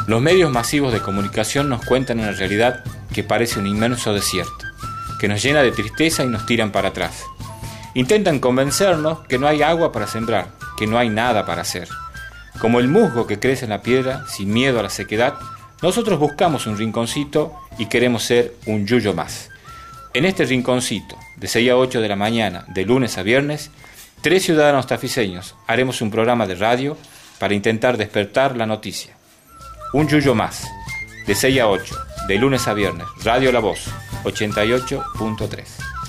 Los medios masivos de comunicación nos cuentan una realidad que parece un inmenso desierto, que nos llena de tristeza y nos tiran para atrás. Intentan convencernos que no hay agua para sembrar, que no hay nada para hacer. Como el musgo que crece en la piedra, sin miedo a la sequedad, nosotros buscamos un rinconcito y queremos ser un yuyo más. En este rinconcito, de 6 a 8 de la mañana, de lunes a viernes, 3 ciudadanos tafiseños haremos un programa de radio para intentar despertar la noticia. Un yuyo más, de 6 a 8, de lunes a viernes, Radio La Voz, 88.3.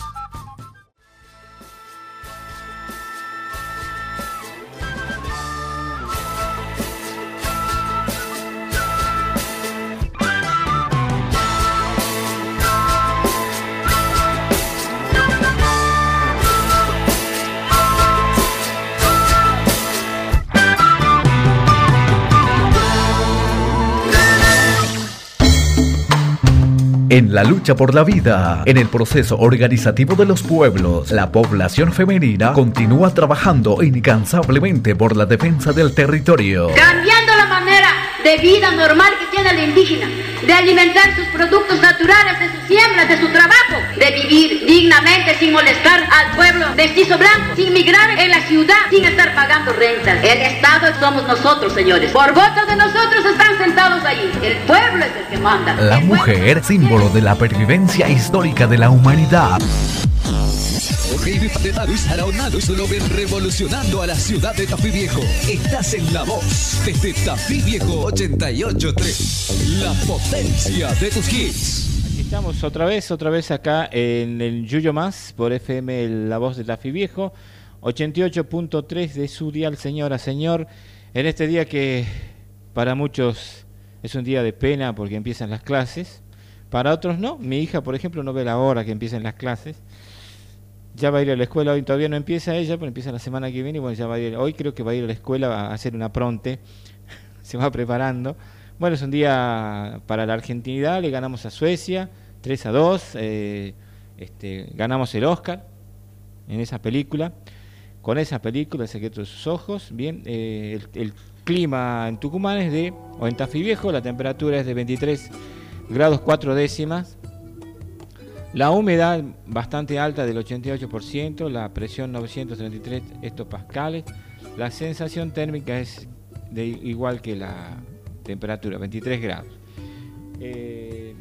En la lucha por la vida, en el proceso organizativo de los pueblos, la población femenina continúa trabajando incansablemente por la defensa del territorio. Cambiando la manera de vida normal que tiene el indígena, de alimentar sus productos naturales, de sus siembras, de su trabajo, de vivir dignamente sin molestar al pueblo mestizo blanco, sin migrar en la ciudad, sin estar pagando rentas. El Estado somos nosotros, señores. Por voto de nosotros están sentados ahí. El pueblo es el que manda. La mujer, símbolo de la pervivencia histórica de la humanidad. Lo ven revolucionando a la ciudad de Tafí Viejo. Estás en La Voz, desde Tafí Viejo 88.3. La potencia de tus hits. Aquí estamos otra vez acá en el Yuyo Más, por FM La Voz de Tafí Viejo, 88.3 de su dial, señora, señor. En este día que para muchos es un día de pena porque empiezan las clases, para otros no. Mi hija, por ejemplo, no ve la hora que empiecen las clases. Ya va a ir a la escuela, hoy todavía no empieza ella, pero empieza la semana que viene y bueno, ya va a ir, hoy creo que va a ir a la escuela a hacer una pronte, se va preparando. Bueno, es un día para la argentinidad, le ganamos a Suecia, 3-2, ganamos el Oscar en esa película, con esa película, El secreto de sus ojos. Bien, el clima en Tucumán es o en Tafí Viejo, la temperatura es de 23 grados 4 décimas. La humedad bastante alta del 88%, la presión 933 hectopascales, la sensación térmica es igual que la temperatura, 23 grados. El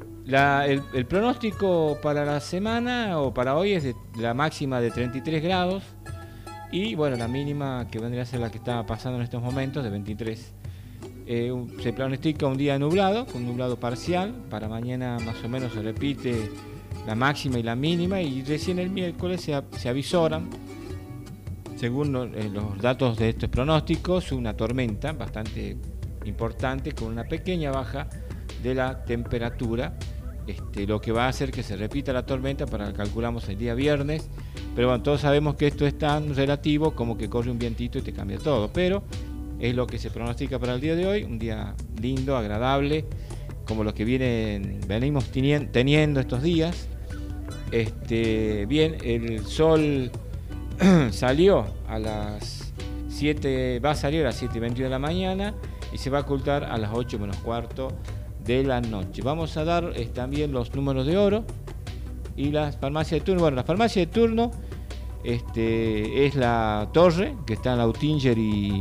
pronóstico para la semana o para hoy es de la máxima de 33 grados y bueno, la mínima que vendría a ser la que está pasando en estos momentos de 23. Se pronostica un día nublado, con nublado parcial, para mañana más o menos se repite la máxima y la mínima y recién el miércoles se avisoran, según los datos de estos pronósticos, una tormenta bastante importante con una pequeña baja de la temperatura, lo que va a hacer que se repita la tormenta para calculamos el día viernes, pero bueno, todos sabemos que esto es tan relativo como que corre un vientito y te cambia todo, pero es lo que se pronostica para el día de hoy, un día lindo, agradable, como los que venimos teniendo estos días. Bien, el sol salió a las 7, va a salir a las 7:21 de la mañana y se va a ocultar a las 8 menos cuarto de la noche. Vamos a dar también los números de oro y las farmacias de turno. Bueno, la farmacia de turno es la Torre, que está en la Utinger y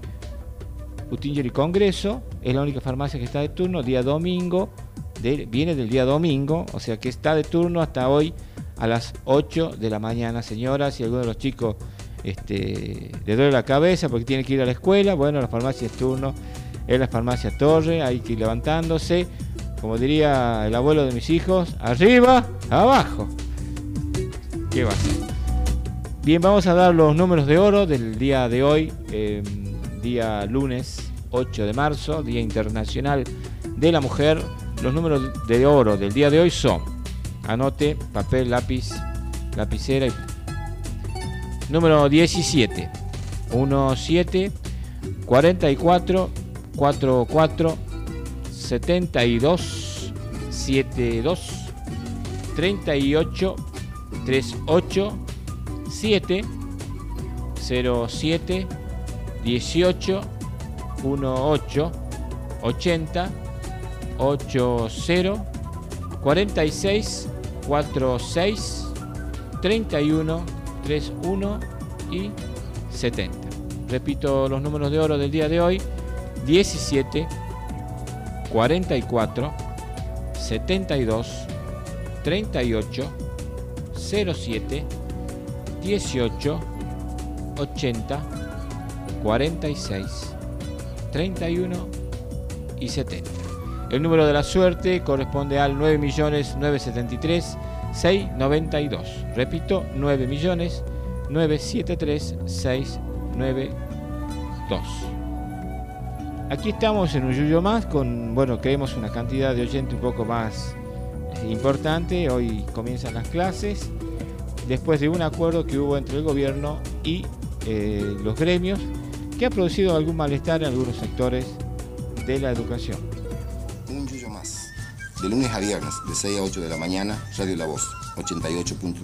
Congreso, es la única farmacia que está de turno, día domingo. Viene del día domingo, o sea que está de turno hasta hoy a las 8 de la mañana, señoras. Si alguno de los chicos le duele la cabeza porque tiene que ir a la escuela, bueno, la farmacia de turno es la farmacia Torre, hay que ir levantándose, como diría el abuelo de mis hijos, arriba, abajo. ¿Qué va a ser? Bien, vamos a dar los números de oro del día de hoy, día lunes 8 de marzo, Día Internacional de la Mujer. Los números de oro del día de hoy son, anote, papel, lápiz, lapicera. Número 17, 17, 44, 44, 72, 72, 38, 38, 7, 07, 18, 18, 80 80 46 46 31 31 y 70. Repito los números de oro del día de hoy: 17 44 72 38 07 18 80 46 31 y 70. El número de la suerte corresponde al 9.973.692. Repito, 9.973.692. Aquí estamos en un Yuyo más con, creemos una cantidad de oyentes un poco más importante. Hoy comienzan las clases después de un acuerdo que hubo entre el gobierno y los gremios, que ha producido algún malestar en algunos sectores de la educación. Un Yuyo más, de lunes a viernes, de 6 a 8 de la mañana, Radio La Voz, 88.3.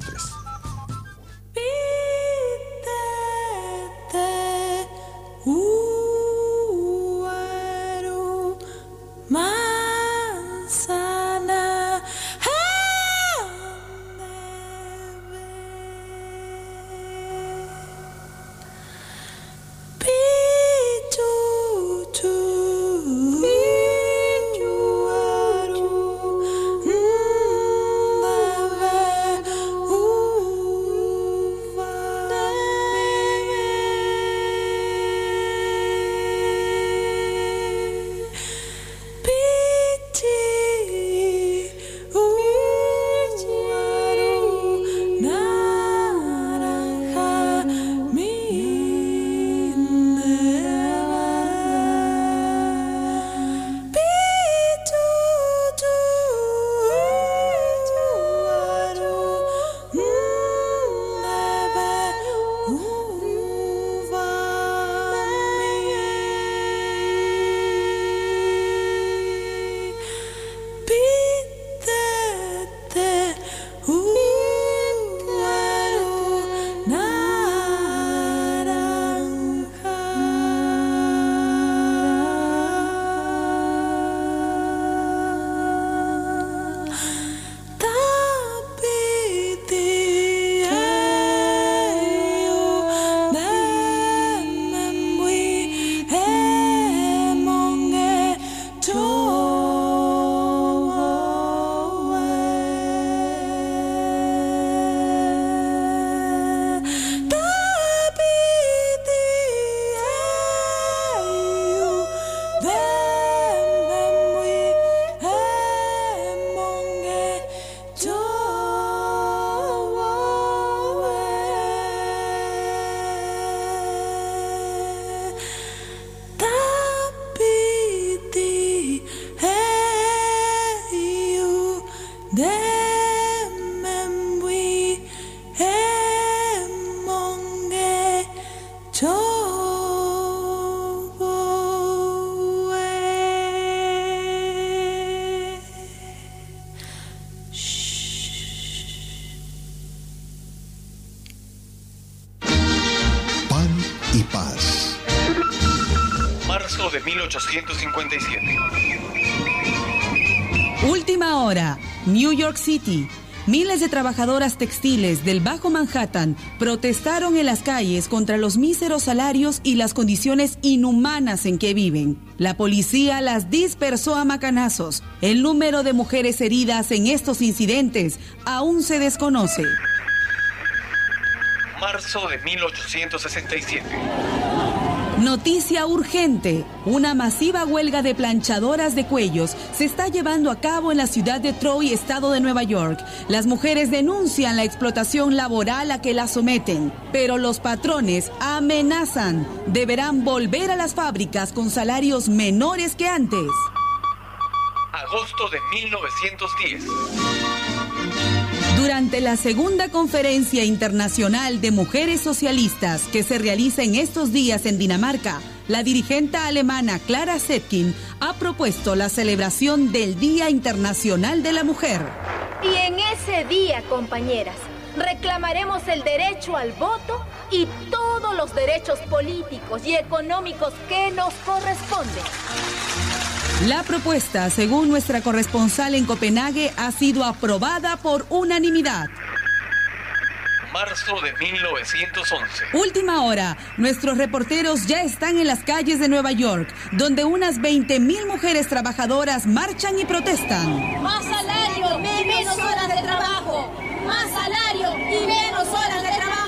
y paz. Marzo de 1857. Última hora, New York City. Miles de trabajadoras textiles del Bajo Manhattan protestaron en las calles contra los míseros salarios y las condiciones inhumanas en que viven. La policía las dispersó a macanazos. El número de mujeres heridas en estos incidentes aún se desconoce. Marzo de 1867. Noticia urgente. Una masiva huelga de planchadoras de cuellos se está llevando a cabo en la ciudad de Troy, estado de Nueva York. Las mujeres denuncian la explotación laboral a que las someten, pero los patrones amenazan. Deberán volver a las fábricas con salarios menores que antes. Agosto de 1910. Durante la segunda conferencia internacional de mujeres socialistas que se realiza en estos días en Dinamarca, la dirigente alemana Clara Zetkin ha propuesto la celebración del Día Internacional de la Mujer. Y en ese día, compañeras, reclamaremos el derecho al voto y todos los derechos políticos y económicos que nos corresponden. La propuesta, según nuestra corresponsal en Copenhague, ha sido aprobada por unanimidad. Marzo de 1911. Última hora. Nuestros reporteros ya están en las calles de Nueva York, donde unas 20,000 mujeres trabajadoras marchan y protestan. Más salario y menos horas de trabajo. Más salario y menos horas de trabajo.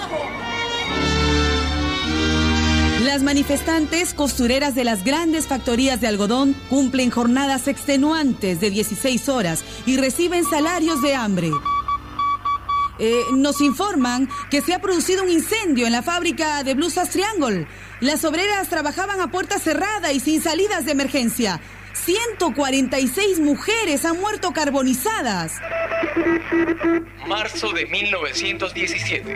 Las manifestantes, costureras de las grandes factorías de algodón, cumplen jornadas extenuantes de 16 horas y reciben salarios de hambre. Nos informan que se ha producido un incendio en la fábrica de Blusas Triangle. Las obreras trabajaban a puerta cerrada y sin salidas de emergencia. 146 mujeres han muerto carbonizadas. Marzo de 1917.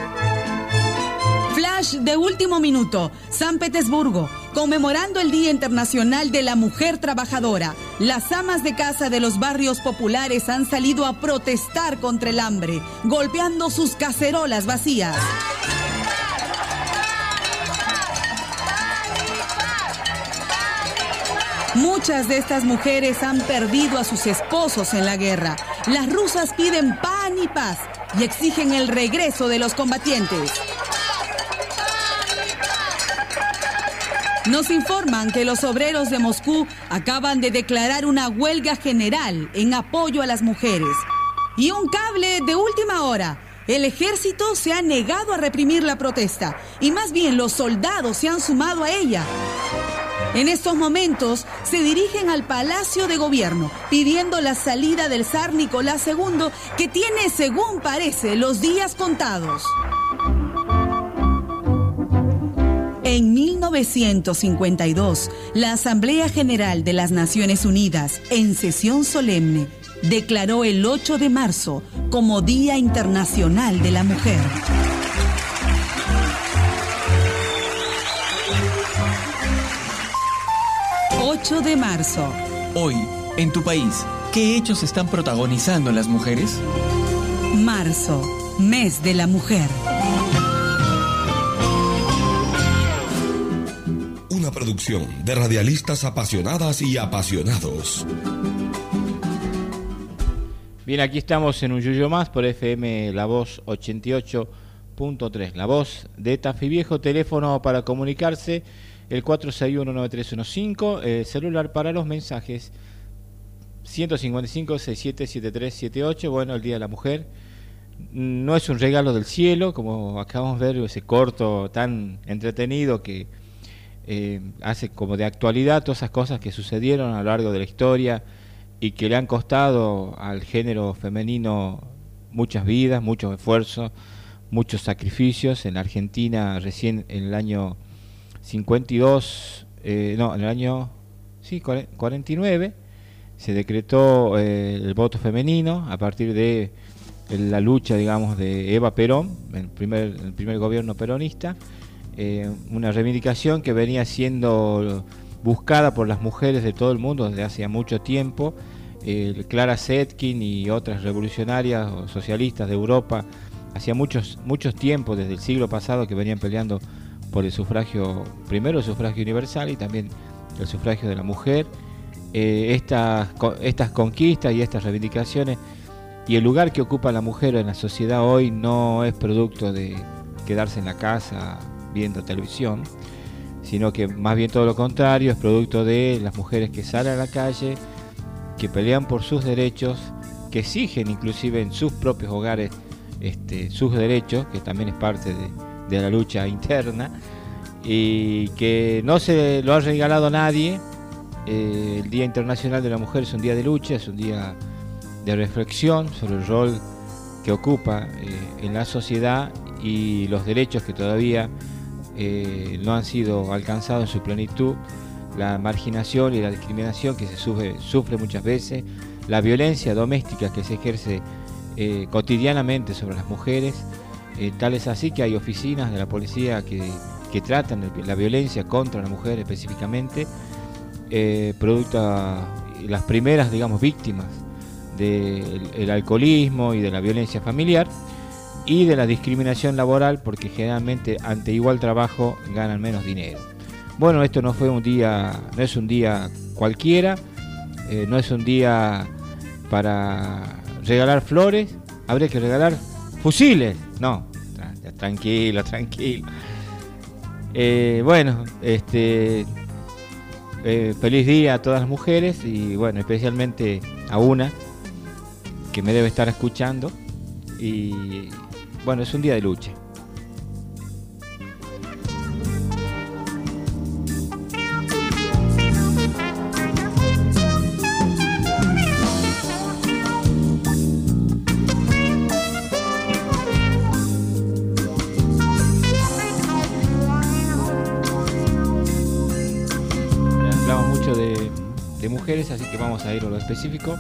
Flash de último minuto. San Petersburgo, conmemorando el Día Internacional de la Mujer Trabajadora. Las amas de casa de los barrios populares han salido a protestar contra el hambre, golpeando sus cacerolas vacías. Muchas de estas mujeres han perdido a sus esposos en la guerra. Las rusas piden pan y paz y exigen el regreso de los combatientes. Nos informan que los obreros de Moscú acaban de declarar una huelga general en apoyo a las mujeres. Y un cable de última hora. El ejército se ha negado a reprimir la protesta y más bien los soldados se han sumado a ella. En estos momentos se dirigen al Palacio de Gobierno pidiendo la salida del zar Nicolás II, que tiene, según parece, los días contados. En 1952, la Asamblea General de las Naciones Unidas, en sesión solemne, declaró el 8 de marzo como Día Internacional de la Mujer. ...8 de marzo. Hoy, en tu país, ¿qué hechos están protagonizando las mujeres? Marzo, mes de la mujer. Una producción de radialistas apasionadas y apasionados. Bien, aquí estamos en un Yuyo Más por FM La Voz 88.3. La Voz de Tafí Viejo. Teléfono para comunicarse, el 461-9315. Celular para los mensajes, 155-677378. Bueno, el Día de la Mujer no es un regalo del cielo, como acabamos de ver, ese corto tan entretenido que hace como de actualidad todas esas cosas que sucedieron a lo largo de la historia y que le han costado al género femenino muchas vidas, muchos esfuerzos, muchos sacrificios. En la Argentina recién en el año 52, en el año 49 se decretó el voto femenino a partir de la lucha, digamos, de Eva Perón, el primer gobierno peronista. Una reivindicación que venía siendo buscada por las mujeres de todo el mundo desde hace mucho tiempo. Clara Zetkin y otras revolucionarias o socialistas de Europa hacía muchos tiempos, desde el siglo pasado, que venían peleando por el sufragio, primero el sufragio universal y también el sufragio de la mujer. Estas conquistas y estas reivindicaciones y el lugar que ocupa la mujer en la sociedad hoy no es producto de quedarse en la casa viendo televisión, sino que más bien todo lo contrario, es producto de las mujeres que salen a la calle, que pelean por sus derechos, que exigen inclusive en sus propios hogares sus derechos, que también es parte de la lucha interna, y que no se lo ha regalado a nadie. El Día Internacional de la Mujer es un día de lucha, es un día de reflexión sobre el rol que ocupa en la sociedad y los derechos que todavía no han sido alcanzados en su plenitud, la marginación y la discriminación que se sufre muchas veces, la violencia doméstica que se ejerce cotidianamente sobre las mujeres. Tal es así que hay oficinas de la policía que tratan la violencia contra la mujer específicamente, producto de las primeras, digamos, víctimas del alcoholismo y de la violencia familiar y de la discriminación laboral, porque generalmente ante igual trabajo ganan menos dinero. bueno, esto no es un día cualquiera, no es un día para regalar flores, habría que regalar fusiles. No, tranquilo. Bueno, feliz día a todas las mujeres y bueno, especialmente a una que me debe estar escuchando. Y bueno, es un día de lucha. Hablamos mucho de mujeres, así que vamos a ir a lo específico.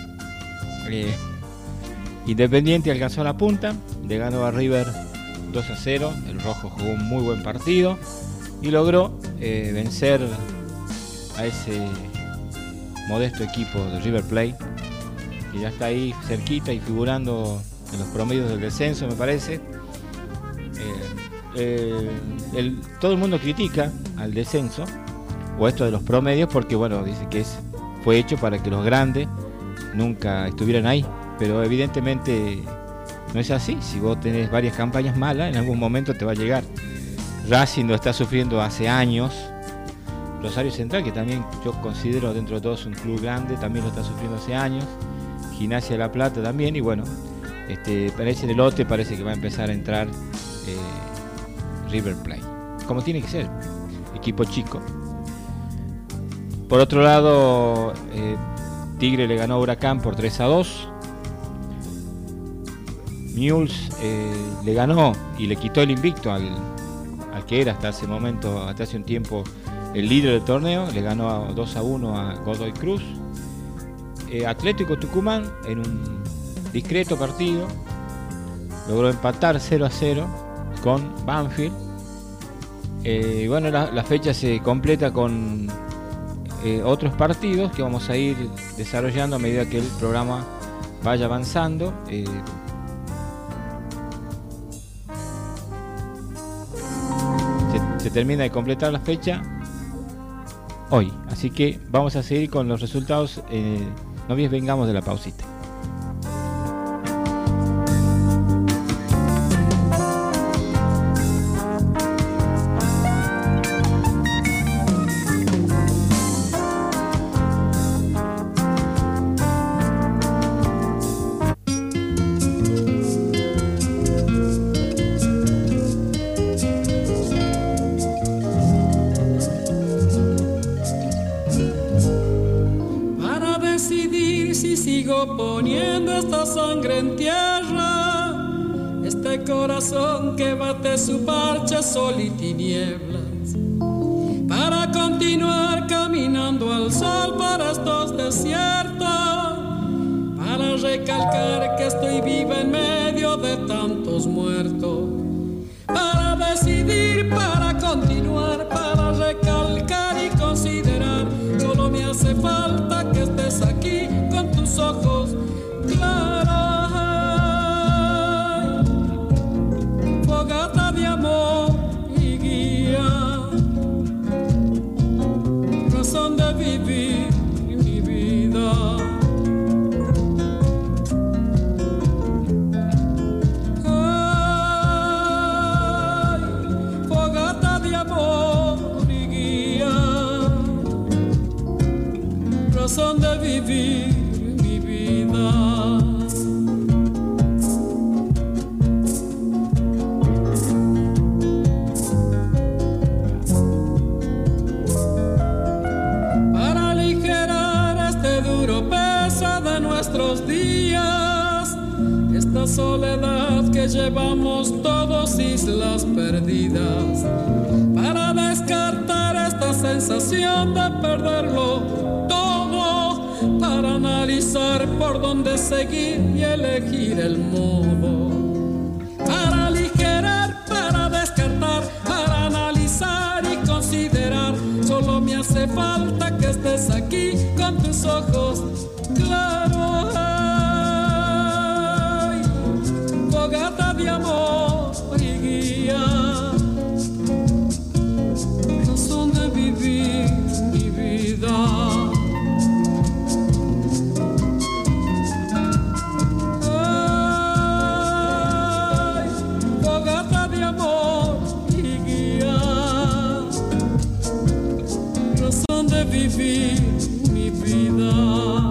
Independiente alcanzó la punta, le ganó a River 2-0, el rojo jugó un muy buen partido y logró vencer a ese modesto equipo de River Plate, que ya está ahí cerquita y figurando en los promedios del descenso, me parece. Todo el mundo critica al descenso o esto de los promedios porque bueno, dice que fue hecho para que los grandes nunca estuvieran ahí. Pero evidentemente no es así. Si vos tenés varias campañas malas, en algún momento te va a llegar. Racing lo está sufriendo hace años. Rosario Central, que también yo considero dentro de todos un club grande, también lo está sufriendo hace años. Gimnasia de La Plata también. Y bueno, parece en el lote, parece que va a empezar a entrar River Plate. Como tiene que ser, equipo chico. Por otro lado, Tigre le ganó a Huracán por 3-2. Newell's le ganó y le quitó el invicto al que era hasta hace un tiempo el líder del torneo, le ganó 2-1 a Godoy Cruz. Atlético Tucumán en un discreto partido logró empatar 0-0 con Banfield. Bueno, la fecha se completa con otros partidos que vamos a ir desarrollando a medida que el programa vaya avanzando. Se termina de completar la fecha hoy, así que vamos a seguir con los resultados. No bien vengamos de la pausita. Poniendo esta sangre en tierra, este corazón que bate su parche, sol y tinieblas, para continuar caminando al sol para estos desiertos, para recalcar que estoy viva en medio de tantos muertos, para decidir, para continuar, para recalcar y considerar, solo me hace falta que estés aquí con tus ojos claros, fogata de amor y guía, razón de vivir mi vida. Ay, fogata de amor y guía, razón de vivir mi vida. Para aligerar este duro peso de nuestros días, esta soledad que llevamos todos, islas perdidas, para descartar esta sensación de perderlo todo, para analizar por dónde seguir y elegir el modo, para aligerar, para descartar, para analizar y considerar, solo me hace falta que estés aquí con tus ojos claros. Ay, fogata de amor y guía, razón de de vivir mi vida.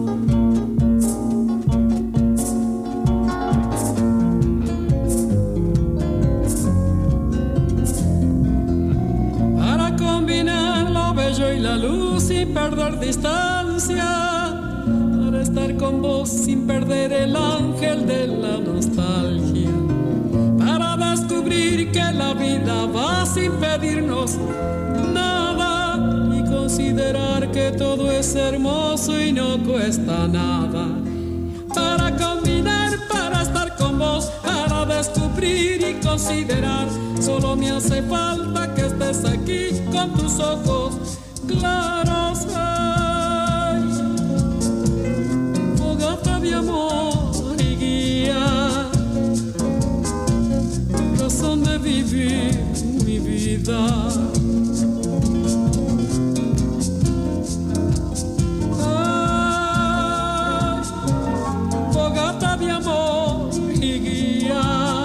Para combinar lo bello y la luz sin perder distancia, para estar con vos sin perder el ángel de la nostalgia, para descubrir que la vida va sin pedirnos nada y considerar que todo es hermoso y no cuesta nada. Para combinar, para estar con vos, para descubrir y considerar, solo me hace falta que estés aquí con tus ojos claros. Ay, fogata de amor y guía, razón de vivir mi vida. Ay, fogata de amor y guía,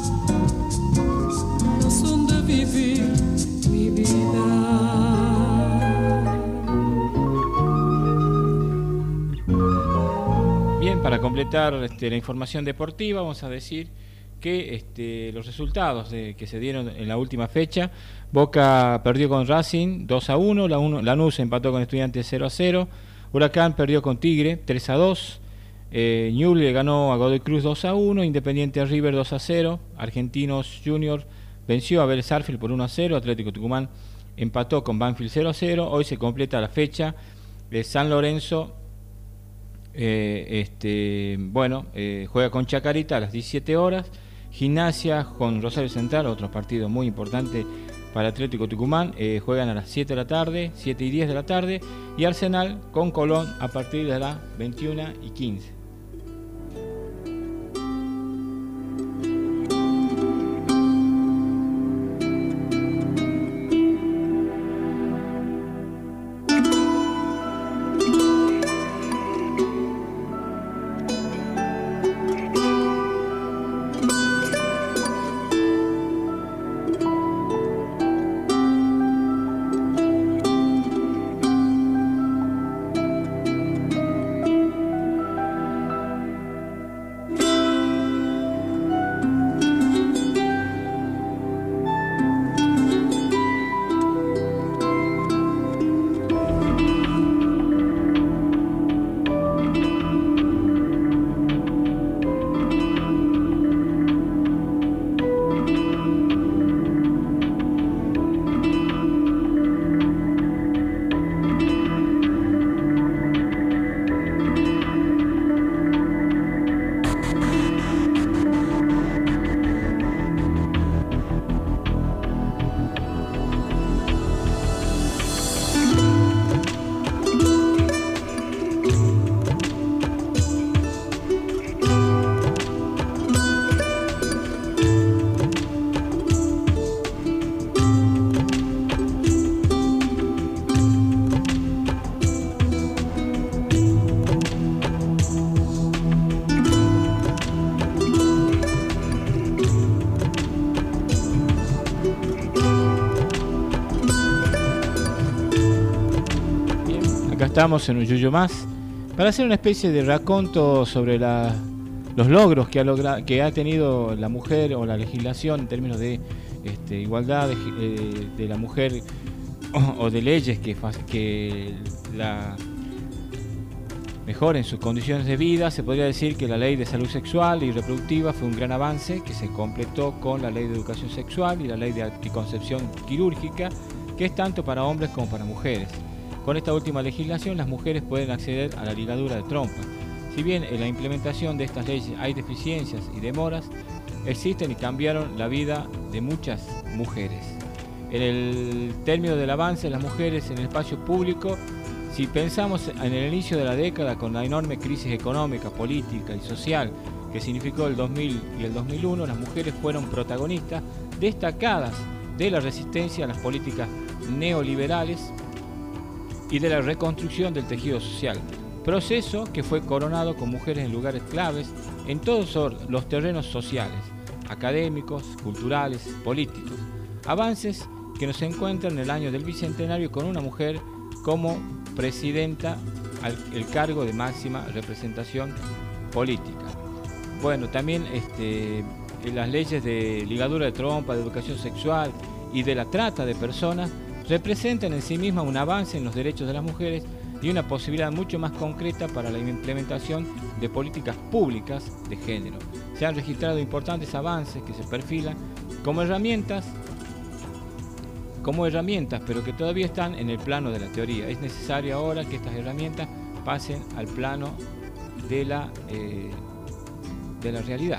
razón de vivir mi vida. Bien, para completar la información deportiva, vamos a decir que los resultados que se dieron en la última fecha: Boca perdió con Racing 2-1, Lanús empató con Estudiantes 0-0, Huracán perdió con Tigre 3-2, Ñuble ganó a Godoy Cruz 2-1, Independiente River 2-0, Argentinos Junior venció a Vélez Sarsfield por 1-0, Atlético Tucumán empató con Banfield 0-0. Hoy se completa la fecha de San Lorenzo. Juega con Chacarita a las 17 horas, Gimnasia con Rosario Central, otro partido muy importante para Atlético Tucumán, juegan a las 7 de la tarde, 7 y 10 de la tarde, y Arsenal con Colón a partir de las 21:15. Estamos en un Yuyo Más para hacer una especie de raconto sobre los logros que ha tenido la mujer o la legislación en términos de igualdad de la mujer o de leyes que la mejoren sus condiciones de vida. Se podría decir que la ley de salud sexual y reproductiva fue un gran avance que se completó con la ley de educación sexual y la ley de anticoncepción quirúrgica, que es tanto para hombres como para mujeres. Con esta última legislación, las mujeres pueden acceder a la ligadura de trompa. Si bien en la implementación de estas leyes hay deficiencias y demoras, existen y cambiaron la vida de muchas mujeres. En el término del avance de las mujeres en el espacio público, si pensamos en el inicio de la década con la enorme crisis económica, política y social que significó el 2000 y el 2001, las mujeres fueron protagonistas destacadas de la resistencia a las políticas neoliberales y de la reconstrucción del tejido social, proceso que fue coronado con mujeres en lugares claves en todos los terrenos sociales, académicos, culturales, políticos. Avances que nos encuentran en el año del Bicentenario con una mujer como presidenta el cargo de máxima representación política. Bueno, también las leyes de ligadura de trompa, de educación sexual y de la trata de personas representan en sí mismas un avance en los derechos de las mujeres y una posibilidad mucho más concreta para la implementación de políticas públicas de género. Se han registrado importantes avances que se perfilan como herramientas, pero que todavía están en el plano de la teoría. Es necesario ahora que estas herramientas pasen al plano de la realidad.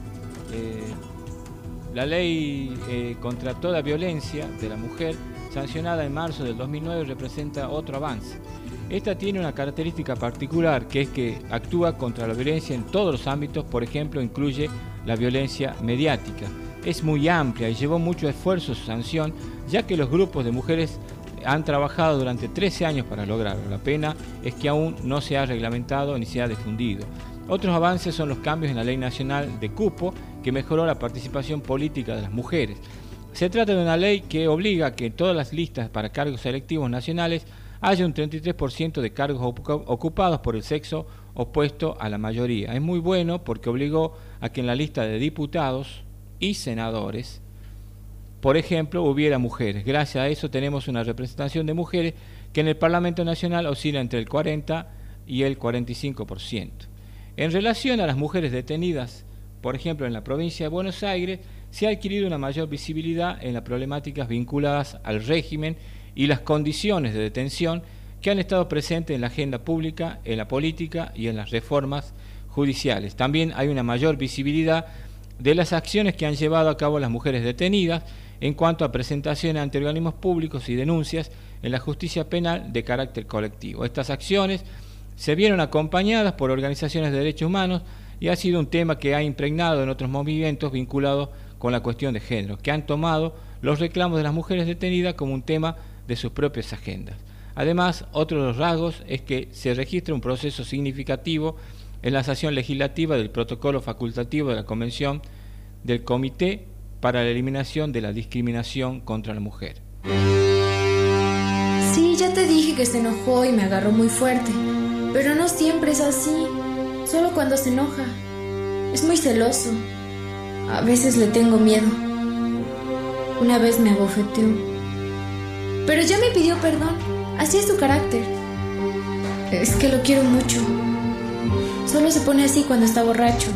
La ley contra toda violencia de la mujer, sancionada en marzo del 2009, representa otro avance. Esta tiene una característica particular, que es que actúa contra la violencia en todos los ámbitos. Por ejemplo, incluye la violencia mediática. Es muy amplia y llevó mucho esfuerzo su sanción, ya que los grupos de mujeres han trabajado durante 13 años para lograrlo. La pena es que aún no se ha reglamentado ni se ha difundido. Otros avances son los cambios en la Ley Nacional de Cupo, que mejoró la participación política de las mujeres. Se trata de una ley que obliga a que en todas las listas para cargos electivos nacionales haya un 33% de cargos ocupados por el sexo opuesto a la mayoría. Es muy bueno porque obligó a que en la lista de diputados y senadores, por ejemplo, hubiera mujeres. Gracias a eso tenemos una representación de mujeres que en el Parlamento Nacional oscila entre el 40 y el 45%. En relación a las mujeres detenidas, por ejemplo, en la provincia de Buenos Aires, se ha adquirido una mayor visibilidad en las problemáticas vinculadas al régimen y las condiciones de detención que han estado presentes en la agenda pública, en la política y en las reformas judiciales. También hay una mayor visibilidad de las acciones que han llevado a cabo las mujeres detenidas en cuanto a presentación ante organismos públicos y denuncias en la justicia penal de carácter colectivo. Estas acciones se vieron acompañadas por organizaciones de derechos humanos y ha sido un tema que ha impregnado en otros movimientos vinculados con la cuestión de género, que han tomado los reclamos de las mujeres detenidas como un tema de sus propias agendas. Además, otro de los rasgos es que se registra un proceso significativo en la sanción legislativa del protocolo facultativo de la Convención del Comité para la Eliminación de la Discriminación contra la Mujer. Sí, ya te dije que se enojó y me agarró muy fuerte, pero no siempre es así, solo cuando se enoja. Es muy celoso. A veces le tengo miedo. Una vez me abofeteó. Pero ya me pidió perdón. Así es su carácter. Es que lo quiero mucho. Solo se pone así cuando está borracho.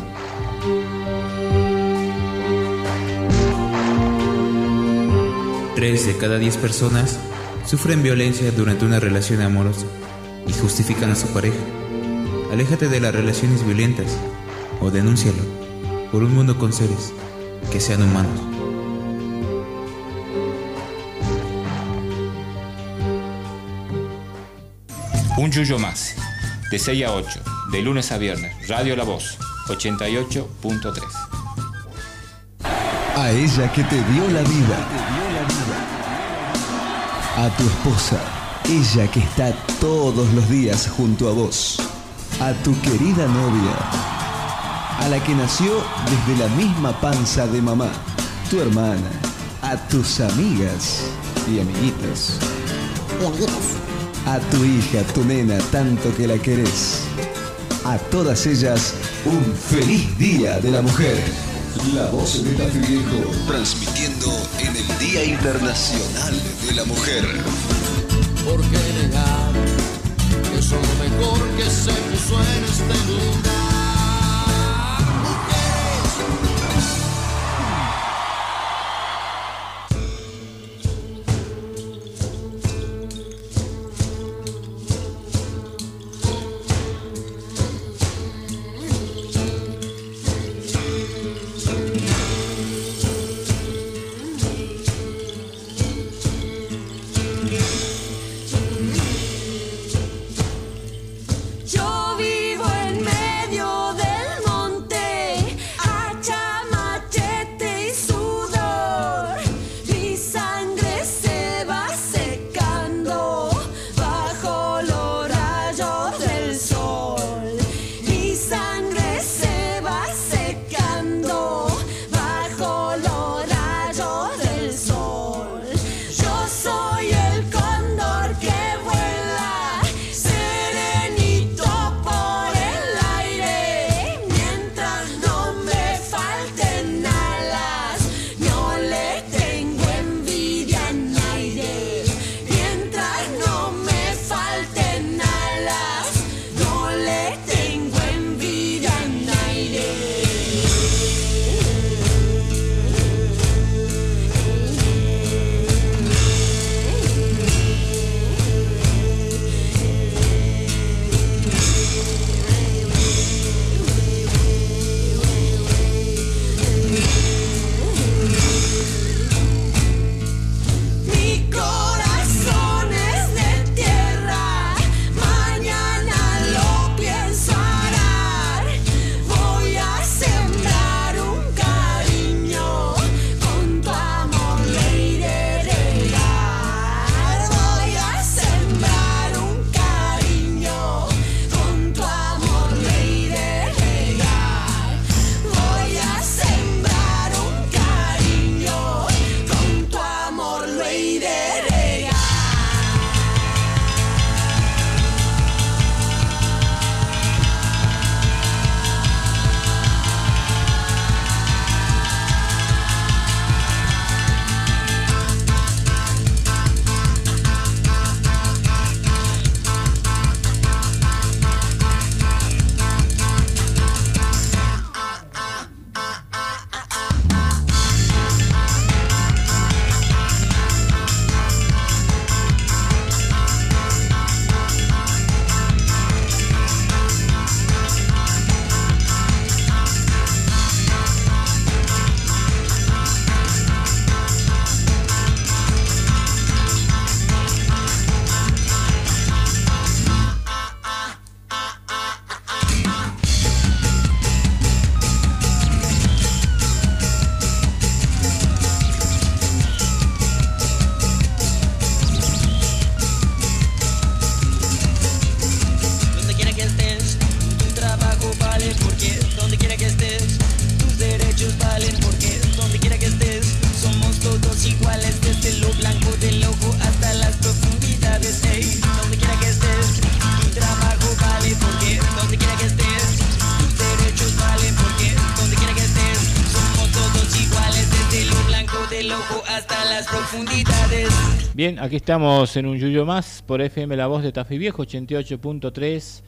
Tres de cada 10 personas sufren violencia durante una relación amorosa y justifican a su pareja. Aléjate de las relaciones violentas o denúncialo por un mundo con seres que sean humanos. Un yuyo más, de 6 a 8, de lunes a viernes, Radio La Voz, 88.3. A ella que te dio la vida. A tu esposa, ella que está todos los días junto a vos. A tu querida novia, a la que nació desde la misma panza de mamá, tu hermana, a tus amigas y amiguitas. A tu hija, tu nena, tanto que la querés. A todas ellas, un feliz Día de la Mujer. La Voz de Tafí Viejo, transmitiendo en el Día Internacional de la Mujer. ¿Por qué negar que eso es lo mejor que se puso en este lugar? profundidades. Bien, aquí estamos en un Yuyo más por FM La Voz de Tafí Viejo, 88.3,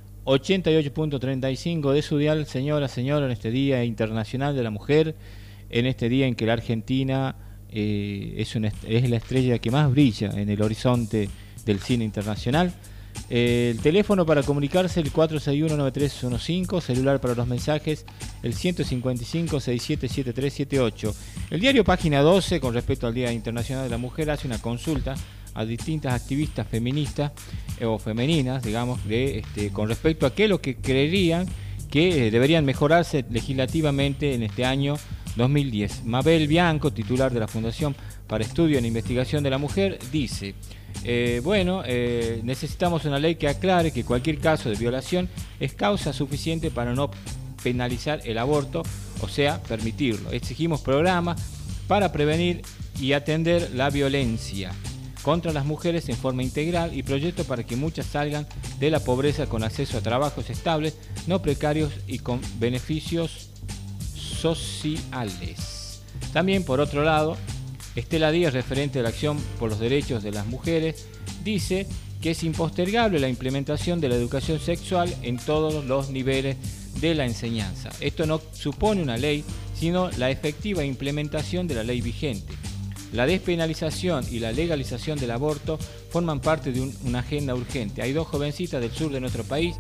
88.35 de su dial, señora, en este Día Internacional de la Mujer, en este día en que la Argentina es la estrella que más brilla en el horizonte del cine internacional. El teléfono para comunicarse, el 461-9315, celular para los mensajes, el 155-677378. El diario Página 12, con respecto al Día Internacional de la Mujer, hace una consulta a distintas activistas feministas o femeninas, digamos, con respecto a qué es lo que creerían que deberían mejorarse legislativamente en este año 2010. Mabel Bianco, titular de la Fundación para Estudio e Investigación de la Mujer, dice: necesitamos una ley que aclare que cualquier caso de violación es causa suficiente para no penalizar el aborto, o sea, permitirlo. Exigimos programas para prevenir y atender la violencia contra las mujeres en forma integral y proyectos para que muchas salgan de la pobreza con acceso a trabajos estables, no precarios y con beneficios sociales. También, por otro lado, Estela Díaz, referente de la acción por los derechos de las mujeres, dice que es impostergable la implementación de la educación sexual en todos los niveles de la enseñanza. Esto no supone una ley, sino la efectiva implementación de la ley vigente. La despenalización y la legalización del aborto forman parte de una agenda urgente. Hay dos jovencitas del sur de nuestro país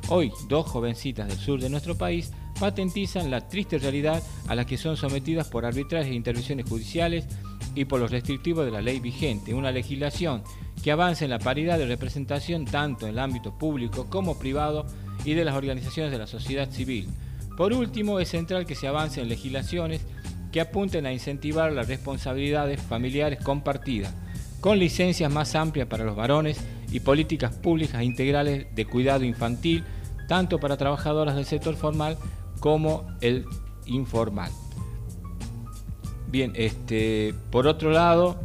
patentizan la triste realidad a la que son sometidas por arbitrarias intervenciones judiciales y por los restrictivos de la ley vigente. Una legislación que avance en la paridad de representación tanto en el ámbito público como privado y de las organizaciones de la sociedad civil. Por último, es central que se avance en legislaciones que apunten a incentivar las responsabilidades familiares compartidas, con licencias más amplias para los varones y políticas públicas integrales de cuidado infantil, tanto para trabajadoras del sector formal como el informal. Bien, por otro lado,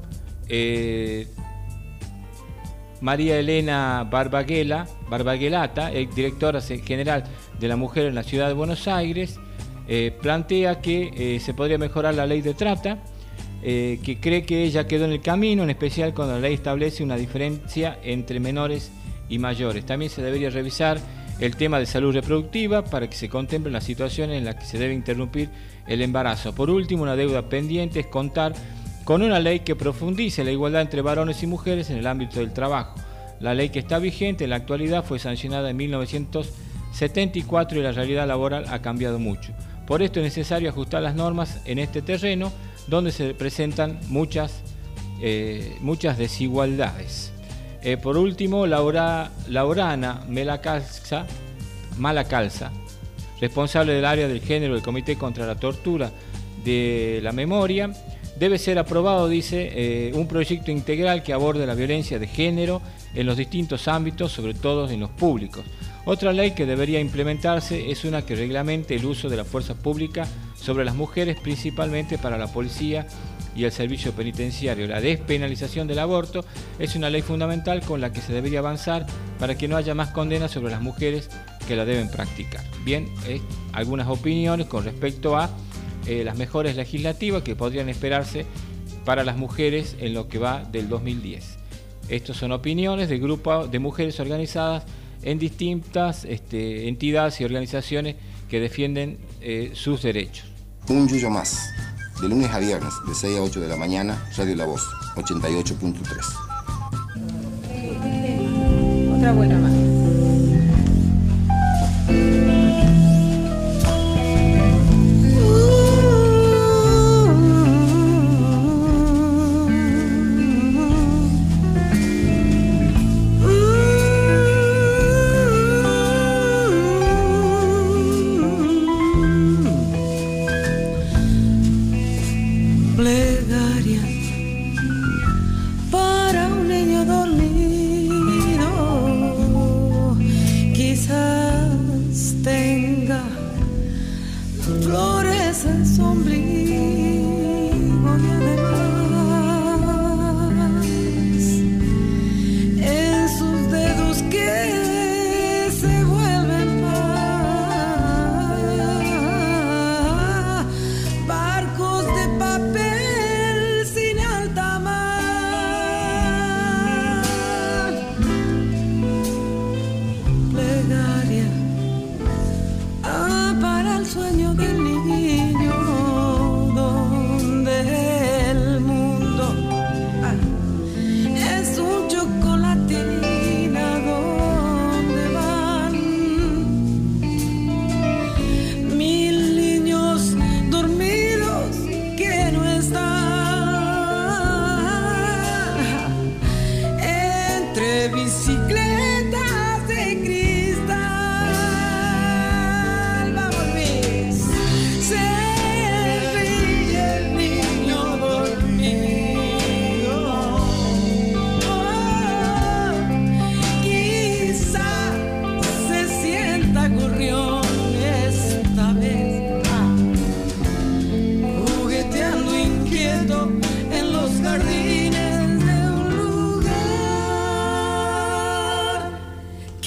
María Elena Barbagelata, directora general de la Mujer en la Ciudad de Buenos Aires, plantea que se podría mejorar la ley de trata, que cree que ella quedó en el camino, en especial cuando la ley establece una diferencia entre menores y mayores. También se debería revisar el tema de salud reproductiva para que se contemplen las situaciones en las que se debe interrumpir el embarazo. Por último, una deuda pendiente es contar con una ley que profundice la igualdad entre varones y mujeres en el ámbito del trabajo. La ley que está vigente en la actualidad fue sancionada en 1974 y la realidad laboral ha cambiado mucho. Por esto es necesario ajustar las normas en este terreno donde se presentan muchas desigualdades. Por último, Laurana Malacalza, responsable del área del género del Comité contra la Tortura de la Memoria, debe ser aprobado, dice, un proyecto integral que aborde la violencia de género en los distintos ámbitos, sobre todo en los públicos. Otra ley que debería implementarse es una que reglamente el uso de la fuerza pública sobre las mujeres, principalmente para la policía y el servicio penitenciario. La despenalización del aborto es una ley fundamental con la que se debería avanzar para que no haya más condenas sobre las mujeres que la deben practicar. Bien, algunas opiniones con respecto a las mejoras legislativas que podrían esperarse para las mujeres en lo que va del 2010. Estas son opiniones de grupos de mujeres organizadas en distintas entidades y organizaciones que defienden sus derechos. Un Yuyo más, de lunes a viernes, de 6 a 8 de la mañana, Radio La Voz, 88.3. Otra buena más. Para un niño dormido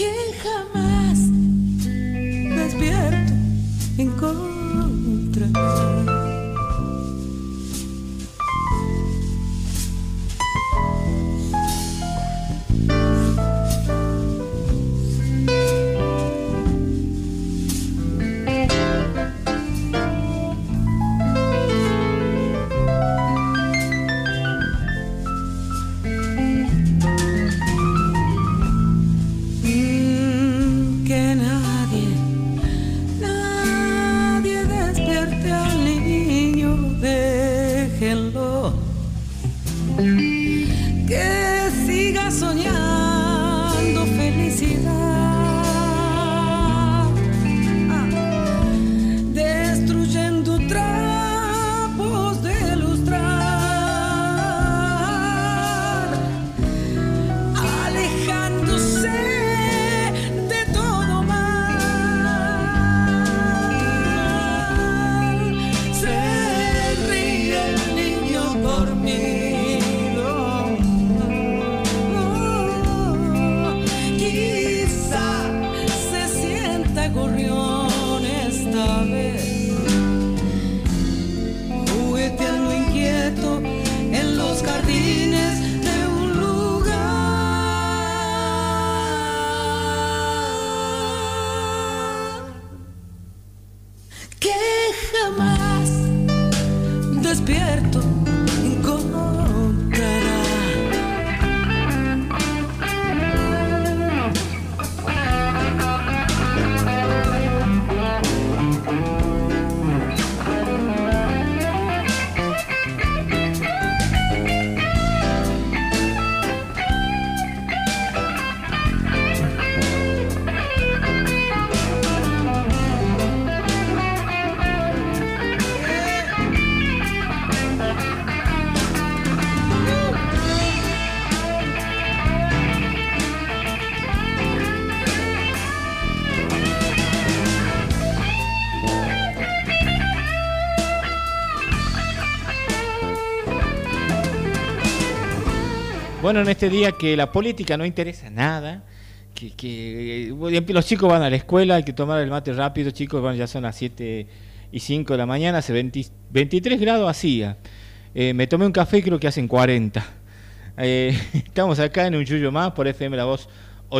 que jamás despierto encontrará. Bueno, en este día que la política no interesa nada, que los chicos van a la escuela, hay que tomar el mate rápido, chicos, bueno, ya son las 7:05 de la mañana, hace 23 grados hacía. Me tomé un café y creo que hacen 40. Estamos acá en un Yuyo Más por FM La Voz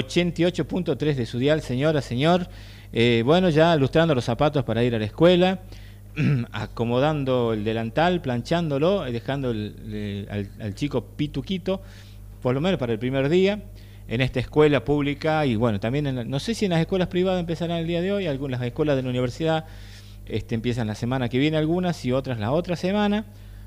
88.3 de su dial, señora, señor. Bueno, ya lustrando los zapatos para ir a la escuela, acomodando el delantal, planchándolo, dejando al chico pituquito, por lo menos para el primer día, en esta escuela pública. Y bueno, también no sé si en las escuelas privadas empezarán el día de hoy, algunas escuelas de la universidad empiezan la semana que viene algunas y otras la otra semana.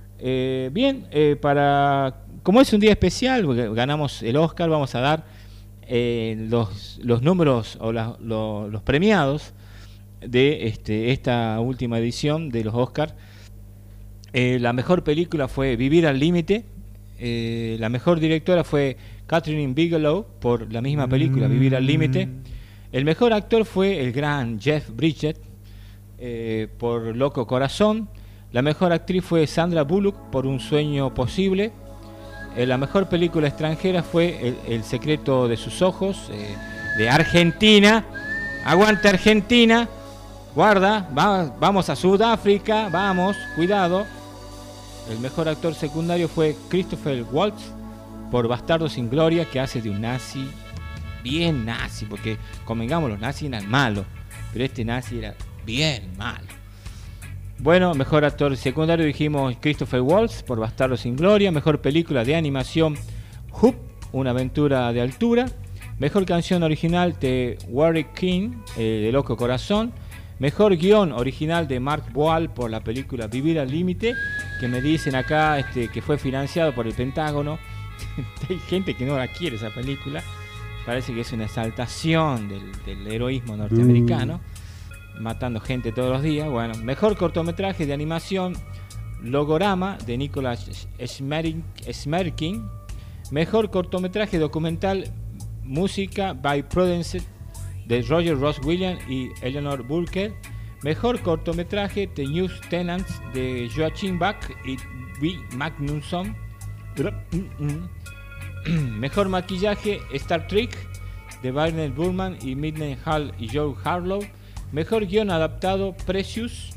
Como es un día especial, ganamos el Oscar, vamos a dar los números o los premiados de esta última edición de los Oscar. La mejor película fue Vivir al Límite. La mejor directora fue Catherine Bigelow por la misma película, Vivir al Límite. El mejor actor fue el gran Jeff Bridges por Loco Corazón. La mejor actriz fue Sandra Bullock por Un Sueño Posible. La mejor película extranjera fue El Secreto de sus Ojos, de Argentina. Aguanta Argentina, guarda, vamos a Sudáfrica, vamos, cuidado. El mejor actor secundario fue Christopher Waltz por Bastardo sin Gloria, que hace de un nazi, bien nazi, porque convengamos, los nazis eran malos, pero este nazi era bien malo. Bueno, mejor actor secundario dijimos Christopher Waltz por Bastardo sin Gloria. Mejor película de animación, Hoop, una aventura de altura. Mejor canción original de Warwick King, de Loco Corazón. Mejor guión original de Mark Boal por la película Vivir al Límite, que me dicen acá que fue financiado por el Pentágono. Hay gente que no la quiere esa película. Parece que es una exaltación del heroísmo norteamericano, matando gente todos los días. Bueno, mejor cortometraje de animación, Logorama, de Nicholas Smerkin. Mejor cortometraje documental, Música by Prudence, de Roger Ross Williams y Eleanor Burke. Mejor cortometraje, The New Tenants, de Joachim Bach y V. Magnusson. Mejor maquillaje, Star Trek, de Barney Burman y Midnight Hall y Joe Harlow. Mejor guión adaptado, Precious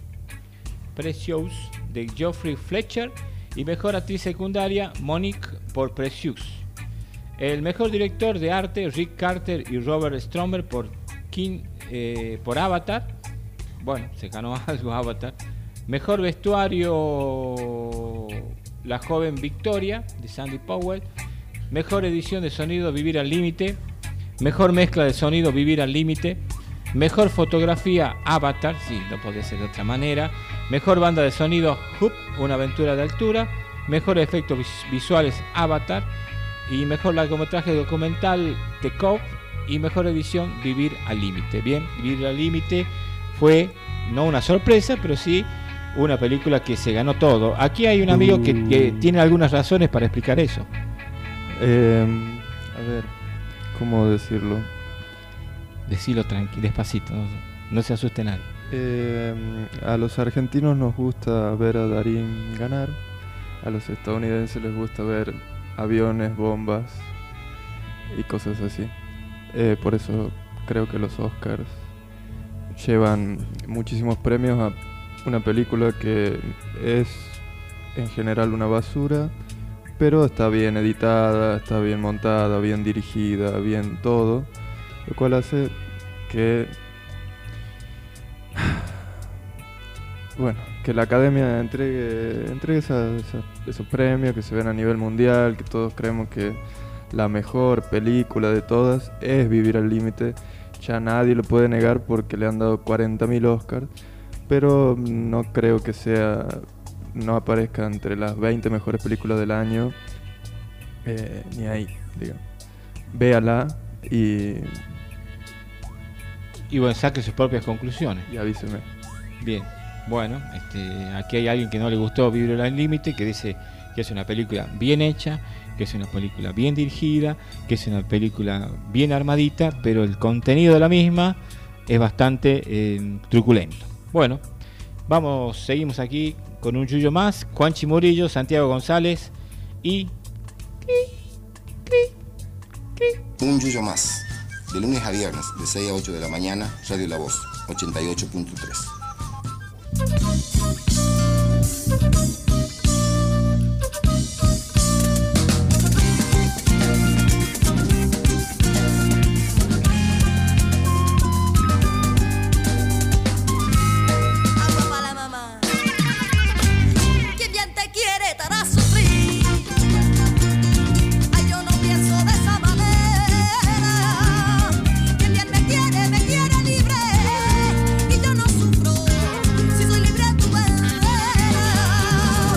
de Geoffrey Fletcher. Y mejor actriz secundaria, Monique por Precious. El mejor director de arte, Rick Carter y Robert Stromer por Avatar. Bueno, se ganó algo Avatar. Mejor vestuario, La joven Victoria de Sandy Powell. Mejor edición de sonido, Vivir al límite. Mejor mezcla de sonido, Vivir al límite. Mejor fotografía, Avatar, sí, no podía ser de otra manera. Mejor banda de sonido, Hoop, Una aventura de altura. Mejor efectos visuales, Avatar. Y mejor largometraje documental, The Cove. Y mejor edición, Vivir al límite. Bien, Vivir al límite fue no una sorpresa, pero sí una película que se ganó todo. Aquí hay un amigo que tiene algunas razones para explicar eso. A ver, ¿cómo decirlo? Decilo tranquilo, despacito, no se asuste nadie. A los argentinos nos gusta ver a Darín ganar. A los estadounidenses les gusta ver aviones, bombas y cosas así. Por eso creo que los Oscars llevan muchísimos premios a una película que es en general una basura, pero está bien editada, está bien montada, bien dirigida, bien todo, lo cual hace que que la academia entregue esos premios que se ven a nivel mundial, que todos creemos que la mejor película de todas es Vivir al límite. Ya nadie lo puede negar porque le han dado 40.000 Oscars, pero no creo que no aparezca entre las 20 mejores películas del año, ni ahí, digamos. Véala y bueno, saque sus propias conclusiones. Y avíseme. Bien, bueno, aquí hay alguien que no le gustó Vivir al límite, que dice que es una película bien hecha, que es una película bien dirigida, que es una película bien armadita, pero el contenido de la misma es bastante truculento. Bueno, seguimos aquí con un yuyo más. Juanchi Murillo, Santiago González y... Un yuyo más. De lunes a viernes, de 6 a 8 de la mañana, Radio La Voz, 88.3. Libre a tu vera.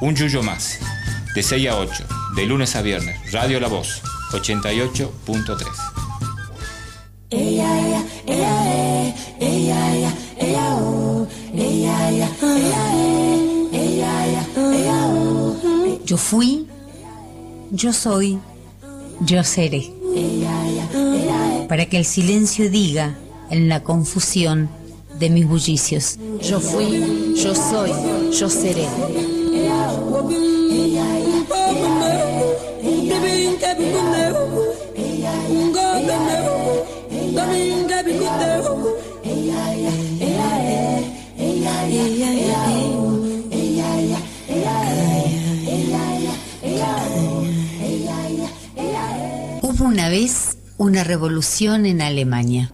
Un Yuyo Más, de 6 a 8, de lunes a viernes, Radio La Voz, 88.3. Yo fui, yo soy, yo seré. Para que el silencio diga en la confusión de mis bullicios. Yo fui, yo soy, yo seré. Hubo una vez una revolución en Alemania.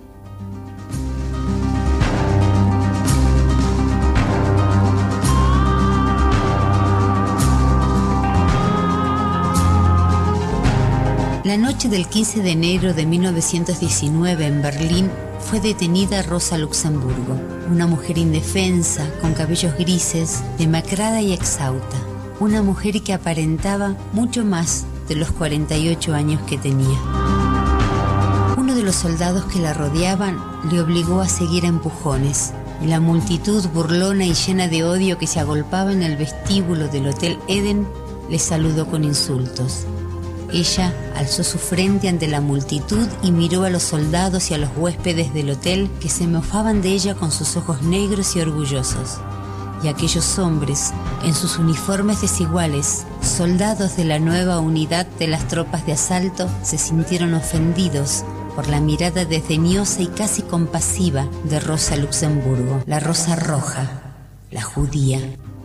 La noche del 15 de enero de 1919 en Berlín fue detenida Rosa Luxemburgo, una mujer indefensa, con cabellos grises, demacrada y exhausta. Una mujer que aparentaba mucho más de los 48 años que tenía. Uno de los soldados que la rodeaban le obligó a seguir a empujones. Y la multitud burlona y llena de odio que se agolpaba en el vestíbulo del Hotel Eden le saludó con insultos. Ella alzó su frente ante la multitud y miró a los soldados y a los huéspedes del hotel que se mofaban de ella con sus ojos negros y orgullosos. Y aquellos hombres, en sus uniformes desiguales, soldados de la nueva unidad de las tropas de asalto, se sintieron ofendidos por la mirada desdeñosa y casi compasiva de Rosa Luxemburgo, la Rosa Roja, la judía.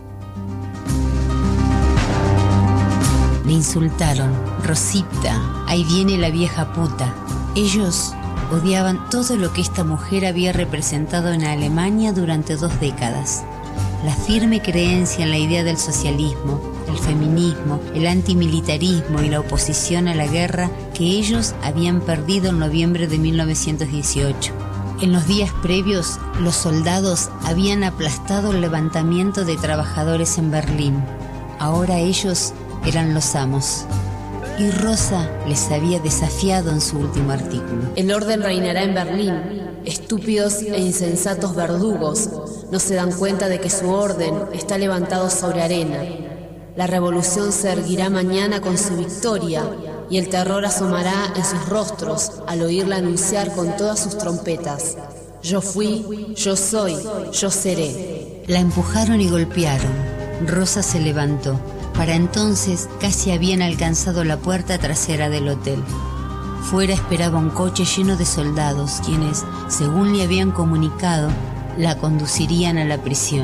Le insultaron: Rosita, ahí viene la vieja puta. Ellos odiaban todo lo que esta mujer había representado en Alemania durante 2 décadas. La firme creencia en la idea del socialismo, el feminismo, el antimilitarismo y la oposición a la guerra que ellos habían perdido en noviembre de 1918. En los días previos, los soldados habían aplastado el levantamiento de trabajadores en Berlín. Ahora ellos eran los amos. Y Rosa les había desafiado en su último artículo. El orden reinará en Berlín. Estúpidos e insensatos verdugos no se dan cuenta de que su orden está levantado sobre arena. La revolución se erguirá mañana con su victoria y el terror asomará en sus rostros al oírla anunciar con todas sus trompetas: yo fui, yo soy, yo seré. La empujaron y golpearon. Rosa se levantó. Para entonces casi habían alcanzado la puerta trasera del hotel. Fuera esperaba un coche lleno de soldados, quienes, según le habían comunicado, la conducirían a la prisión.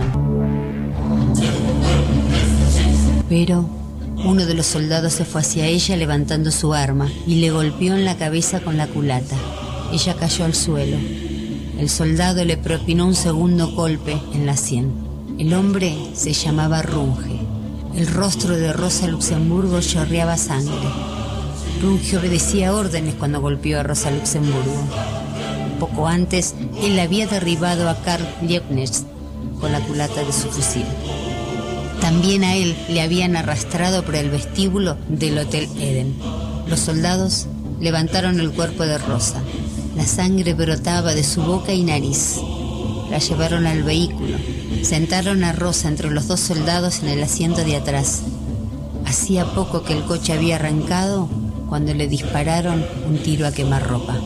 Pero uno de los soldados se fue hacia ella levantando su arma y le golpeó en la cabeza con la culata. Ella cayó al suelo. El soldado le propinó un segundo golpe en la sien. El hombre se llamaba Runge. El rostro de Rosa Luxemburgo chorreaba sangre. Runge obedecía órdenes cuando golpeó a Rosa Luxemburgo. Poco antes, él había derribado a Karl Liebknecht con la culata de su fusil. También a él le habían arrastrado por el vestíbulo del Hotel Eden. Los soldados levantaron el cuerpo de Rosa. La sangre brotaba de su boca y nariz. La llevaron al vehículo. Sentaron a Rosa entre los 2 soldados en el asiento de atrás. Hacía poco que el coche había arrancado cuando le dispararon un tiro a quemarropa.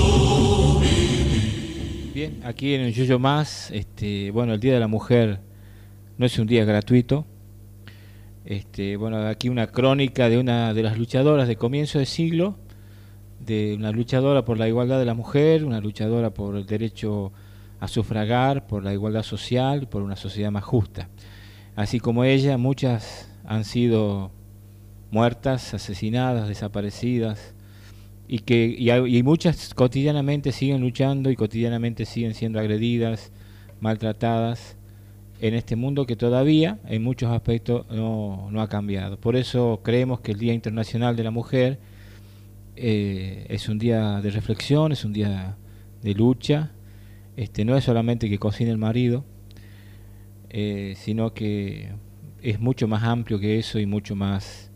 Bien, aquí en el Yuyo Más, bueno, el Día de la Mujer no es un día gratuito. Bueno, aquí una crónica de una de las luchadoras de comienzo de siglo, de una luchadora por la igualdad de la mujer, una luchadora por el derecho a sufragar, por la igualdad social, por una sociedad más justa. Así como ella, muchas han sido muertas, asesinadas, desaparecidas, y muchas cotidianamente siguen luchando y cotidianamente siguen siendo agredidas, maltratadas en este mundo que todavía en muchos aspectos no ha cambiado. Por eso creemos que el Día Internacional de la Mujer es un día de reflexión, es un día de lucha. No es solamente que cocine el marido, sino que es mucho más amplio que eso y mucho más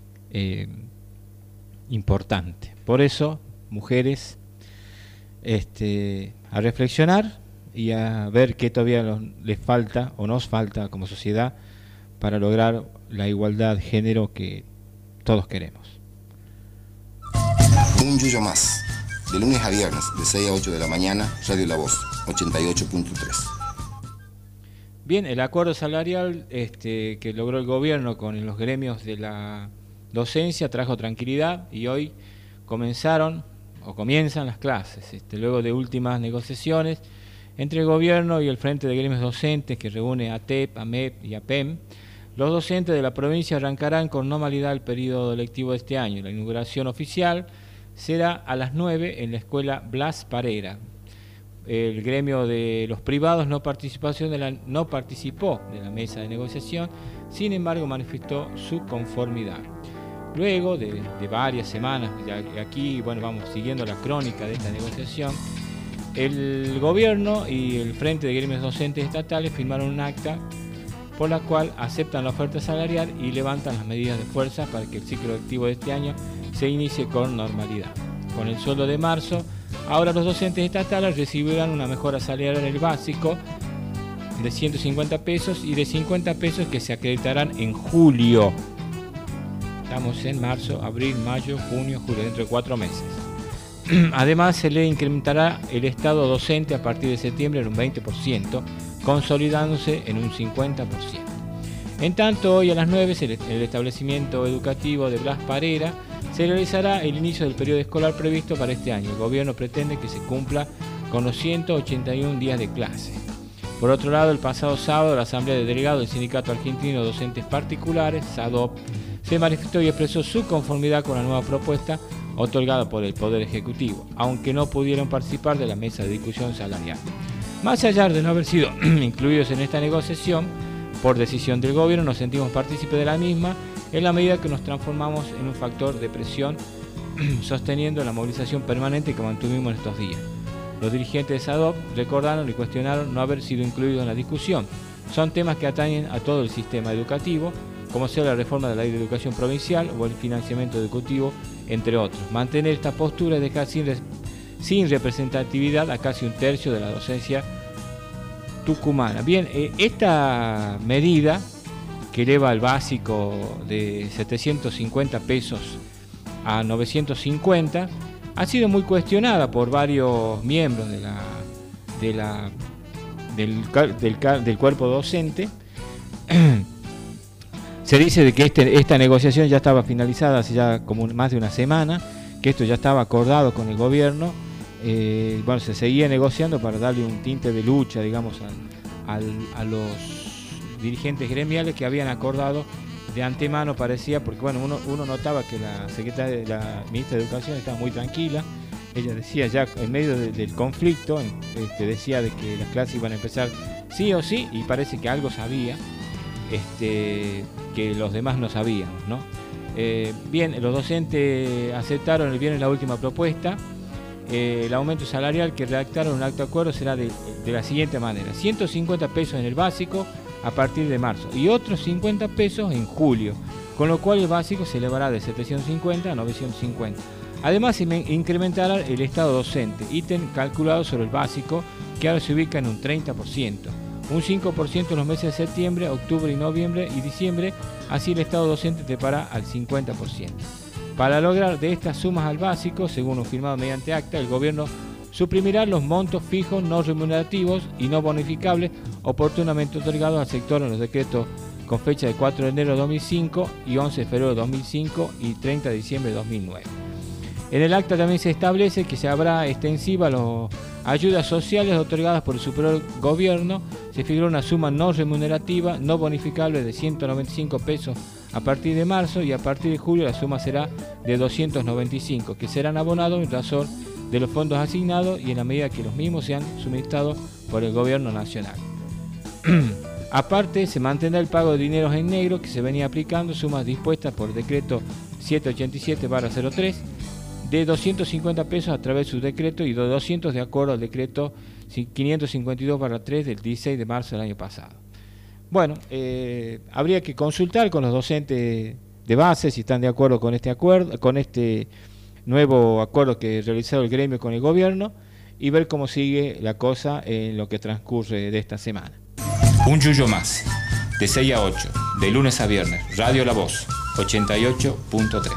importante. Por eso, mujeres, a reflexionar y a ver qué todavía les falta o nos falta como sociedad para lograr la igualdad de género que todos queremos. Un yuyo más, de lunes a viernes, de 6 a 8 de la mañana, Radio La Voz, 88.3. Bien, el acuerdo salarial que logró el gobierno con los gremios de la docencia trajo tranquilidad y hoy comienzan las clases, luego de últimas negociaciones entre el gobierno y el Frente de Gremios Docentes que reúne a ATEP, AMEP y APEM. Los docentes de la provincia arrancarán con normalidad el periodo lectivo de este año. La inauguración oficial será a las 9 en la escuela Blas Parera. El gremio de los privados no participó de la mesa de negociación, sin embargo manifestó su conformidad. Luego de varias semanas, y aquí vamos siguiendo la crónica de esta negociación, el gobierno y el Frente de Gremios Docentes Estatales firmaron un acta por la cual aceptan la oferta salarial y levantan las medidas de fuerza para que el ciclo lectivo de este año se inicie con normalidad. Con el sueldo de marzo, ahora los docentes estatales recibirán una mejora salarial en el básico de 150 pesos y de 50 pesos que se acreditarán en julio. Estamos en marzo, abril, mayo, junio, julio, dentro de 4 meses. Además, se le incrementará el estado docente a partir de septiembre en un 20%, consolidándose en un 50%. En tanto, hoy a las 9 en el establecimiento educativo de Blas Parera se realizará el inicio del periodo escolar previsto para este año. El gobierno pretende que se cumpla con los 181 días de clase. Por otro lado, el pasado sábado, la Asamblea de Delegados del Sindicato Argentino de Docentes Particulares, SADOP, se manifestó y expresó su conformidad con la nueva propuesta otorgada por el Poder Ejecutivo, aunque no pudieron participar de la mesa de discusión salarial. Más allá de no haber sido incluidos en esta negociación, por decisión del gobierno, nos sentimos partícipes de la misma en la medida que nos transformamos en un factor de presión, sosteniendo la movilización permanente que mantuvimos en estos días. Los dirigentes de SADOP recordaron y cuestionaron no haber sido incluidos en la discusión. Son temas que atañen a todo el sistema educativo, como sea la reforma de la Ley de Educación Provincial o el financiamiento educativo, entre otros. Mantener esta postura es dejar sin representatividad a casi un tercio de la docencia tucumana. Bien, esta medida que eleva el básico de 750 pesos a 950 ha sido muy cuestionada por varios miembros del cuerpo docente. Se dice de que esta negociación ya estaba finalizada hace ya como más de una semana, que esto ya estaba acordado con el gobierno. Se seguía negociando para darle un tinte de lucha, digamos, a los dirigentes gremiales que habían acordado de antemano, parecía, porque uno notaba que la secretaria, la ministra de Educación estaba muy tranquila. Ella decía ya en medio del conflicto, decía de que las clases iban a empezar sí o sí, y parece que algo sabía, que los demás no sabían, ¿no? Bien, los docentes aceptaron el viernes la última propuesta. El aumento salarial que redactaron un acto de acuerdo será de la siguiente manera: 150 pesos en el básico a partir de marzo y otros 50 pesos en julio, con lo cual el básico se elevará de 750 a 950. Además, se incrementará el estado docente, ítem calculado sobre el básico, que ahora se ubica en un 30%, un 5% en los meses de septiembre, octubre y noviembre y diciembre, así el estado docente trepará al 50%. Para lograr de estas sumas al básico, según lo firmado mediante acta, el gobierno suprimirá los montos fijos no remunerativos y no bonificables oportunamente otorgados al sector en los decretos con fecha de 4 de enero de 2005 y 11 de febrero de 2005 y 30 de diciembre de 2009. En el acta también se establece que se habrá extensiva las ayudas sociales otorgadas por el superior gobierno. Se figura una suma no remunerativa, no bonificable de 195 pesos a partir de marzo, y a partir de julio la suma será de 295, que serán abonados en razón de los fondos asignados y en la medida que los mismos sean suministrados por el gobierno nacional. Aparte, se mantendrá el pago de dineros en negro que se venía aplicando, sumas dispuestas por decreto 787/03 de 250 pesos a través de su decreto y de 200 de acuerdo al decreto 552/3 del 16 de marzo del año pasado. Bueno, habría que consultar con los docentes de base si están de acuerdo con este acuerdo, con este nuevo acuerdo que realizó el gremio con el gobierno, y ver cómo sigue la cosa en lo que transcurre de esta semana. Un yuyo más, de 6 a 8, de lunes a viernes, Radio La Voz, 88.3.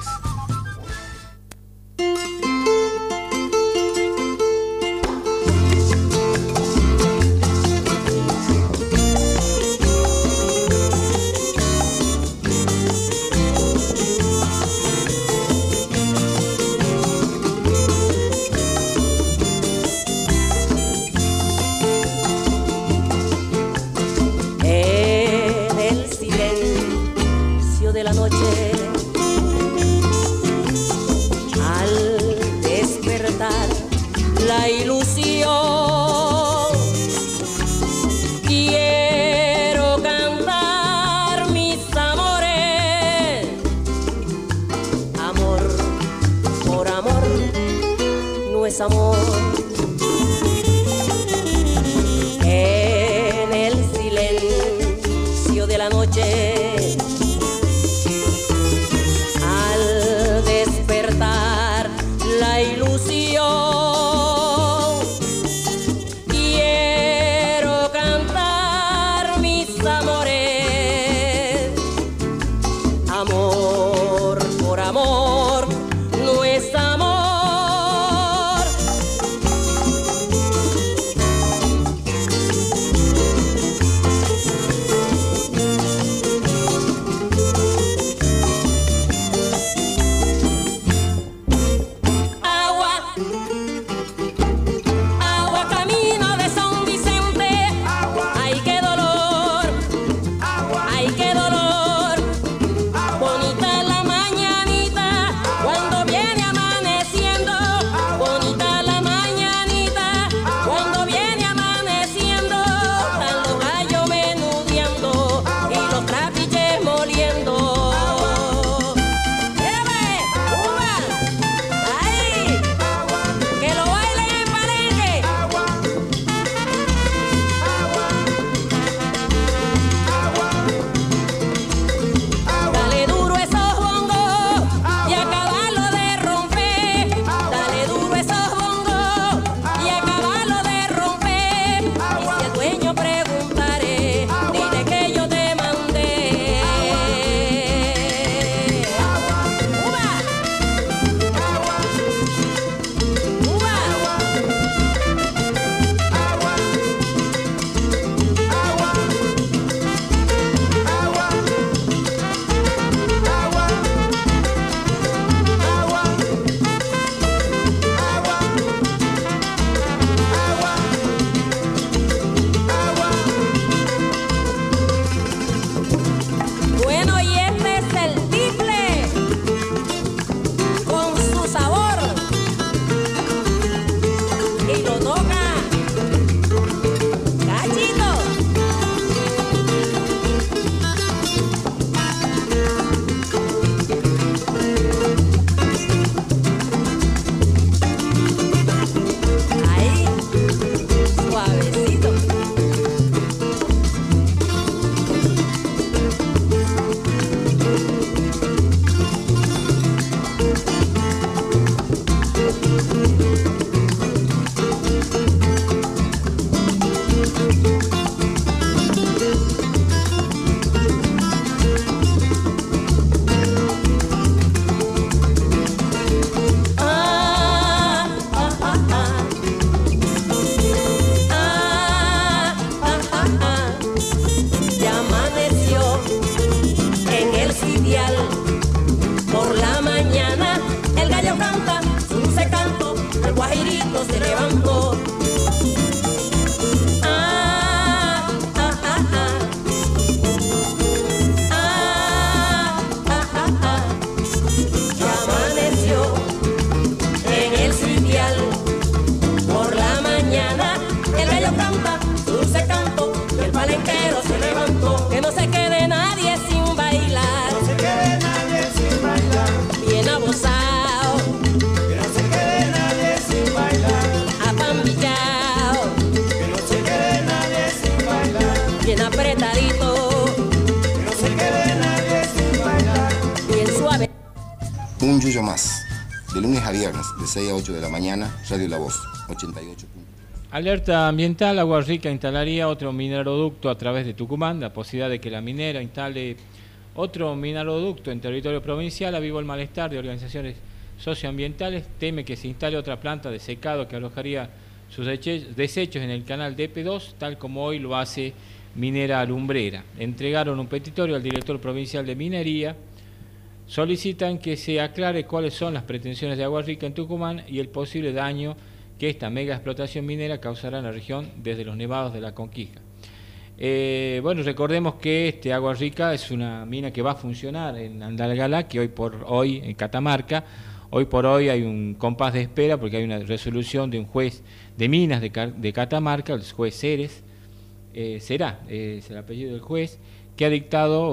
Un yuyo más. De lunes a viernes, de 6 a 8 de la mañana, Radio La Voz, 88. Alerta ambiental, Agua Rica instalaría otro mineroducto a través de Tucumán. La posibilidad de que la minera instale otro mineroducto en territorio provincial avivó el malestar de organizaciones socioambientales. Teme que se instale otra planta de secado que alojaría sus desechos en el canal DP2, tal como hoy lo hace Minera Alumbrera. Entregaron un petitorio al director provincial de minería. Solicitan que se aclare cuáles son las pretensiones de Agua Rica en Tucumán y el posible daño que esta mega explotación minera causará en la región desde los nevados de la Conquija. Bueno, recordemos que Agua Rica es una mina que va a funcionar en Andalgalá, que hoy por hoy en Catamarca, hoy por hoy hay un compás de espera porque hay una resolución de un juez de minas de Catamarca, el juez Ceres, es el apellido del juez, que ha dictado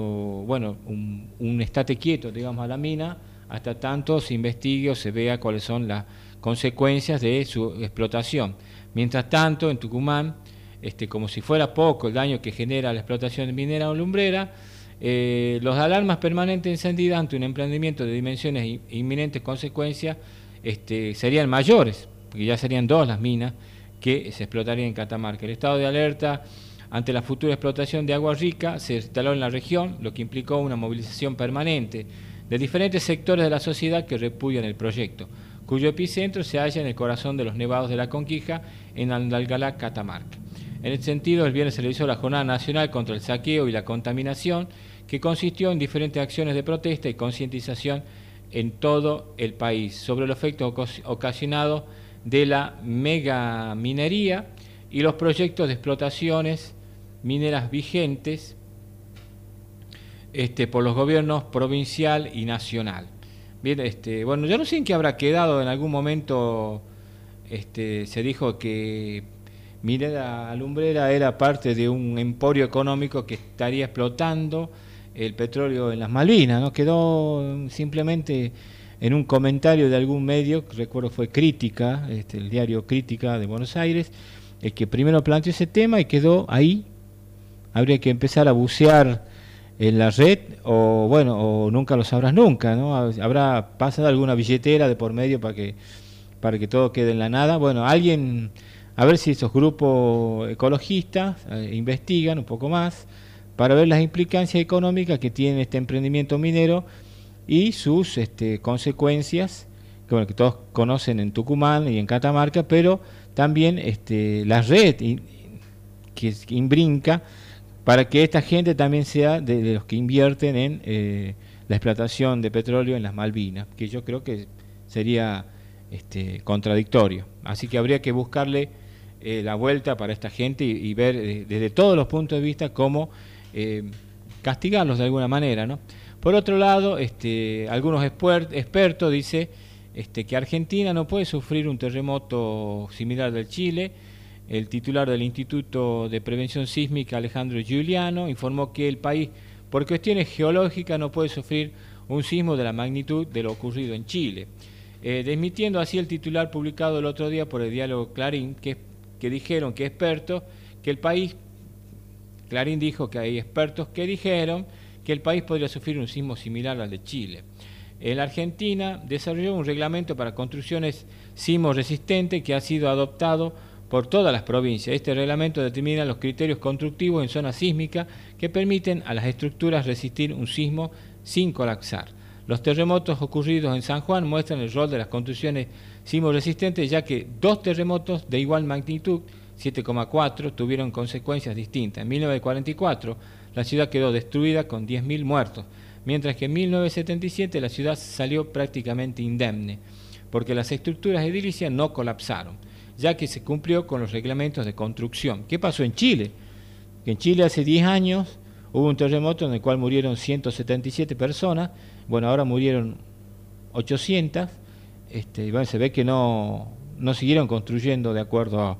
un estate quieto, digamos, a la mina, hasta tanto se investigue o se vea cuáles son las consecuencias de su explotación. Mientras tanto, en Tucumán, como si fuera poco el daño que genera la explotación de minera o lumbrera, los alarmas permanentes encendidas ante un emprendimiento de dimensiones e inminentes consecuencias serían mayores, porque ya serían 2 las minas que se explotarían en Catamarca. El estado de alerta ante la futura explotación de Agua Rica se instaló en la región, lo que implicó una movilización permanente de diferentes sectores de la sociedad que repudian el proyecto, cuyo epicentro se halla en el corazón de los nevados de la Conquija, en Andalgalá, Catamarca. En este sentido, el viernes se realizó la Jornada Nacional contra el Saqueo y la Contaminación, que consistió en diferentes acciones de protesta y concientización en todo el país sobre los efectos ocasionados de la megaminería y los proyectos de explotaciones mineras vigentes por los gobiernos provincial y nacional. Bien, bueno, yo no sé en qué habrá quedado. En algún momento se dijo que Minera Alumbrera era parte de un emporio económico que estaría explotando el petróleo en las Malvinas, ¿no? Quedó simplemente en un comentario de algún medio, recuerdo fue Crítica, el diario Crítica de Buenos Aires, el que primero planteó ese tema y quedó ahí. Habría que empezar a bucear en la red, o nunca lo sabrás nunca, ¿no? Habrá pasado alguna billetera de por medio para que todo quede en la nada. Bueno, alguien, a ver si esos grupos ecologistas investigan un poco más para ver las implicancias económicas que tiene este emprendimiento minero y sus consecuencias, que todos conocen en Tucumán y en Catamarca, pero también la red que imbrinca para que esta gente también sea de los que invierten en la explotación de petróleo en las Malvinas, que yo creo que sería contradictorio. Así que habría que buscarle la vuelta para esta gente y ver desde todos los puntos de vista cómo castigarlos de alguna manera, ¿no? Por otro lado, algunos expertos dicen que Argentina no puede sufrir un terremoto similar del Chile. El titular del Instituto de Prevención Sísmica, Alejandro Giuliano, informó que el país, por cuestiones geológicas, no puede sufrir un sismo de la magnitud de lo ocurrido en Chile. Desmintiendo así el titular publicado el otro día por el diario Clarín, que dijeron que expertos, que el país, Clarín dijo que hay expertos que dijeron que el país podría sufrir un sismo similar al de Chile. En la Argentina desarrolló un reglamento para construcciones sismo resistentes que ha sido adoptado por todas las provincias. Este reglamento determina los criterios constructivos en zonas sísmicas que permiten a las estructuras resistir un sismo sin colapsar. Los terremotos ocurridos en San Juan muestran el rol de las construcciones sismo resistentes, ya que 2 terremotos de igual magnitud, 7,4, tuvieron consecuencias distintas. En 1944 la ciudad quedó destruida con 10.000 muertos, mientras que en 1977 la ciudad salió prácticamente indemne, porque las estructuras edilicias no colapsaron, ya que se cumplió con los reglamentos de construcción. ¿Qué pasó en Chile? Que en Chile hace 10 años hubo un terremoto en el cual murieron 177 personas, bueno, ahora murieron 800, y bueno, se ve que no siguieron construyendo de acuerdo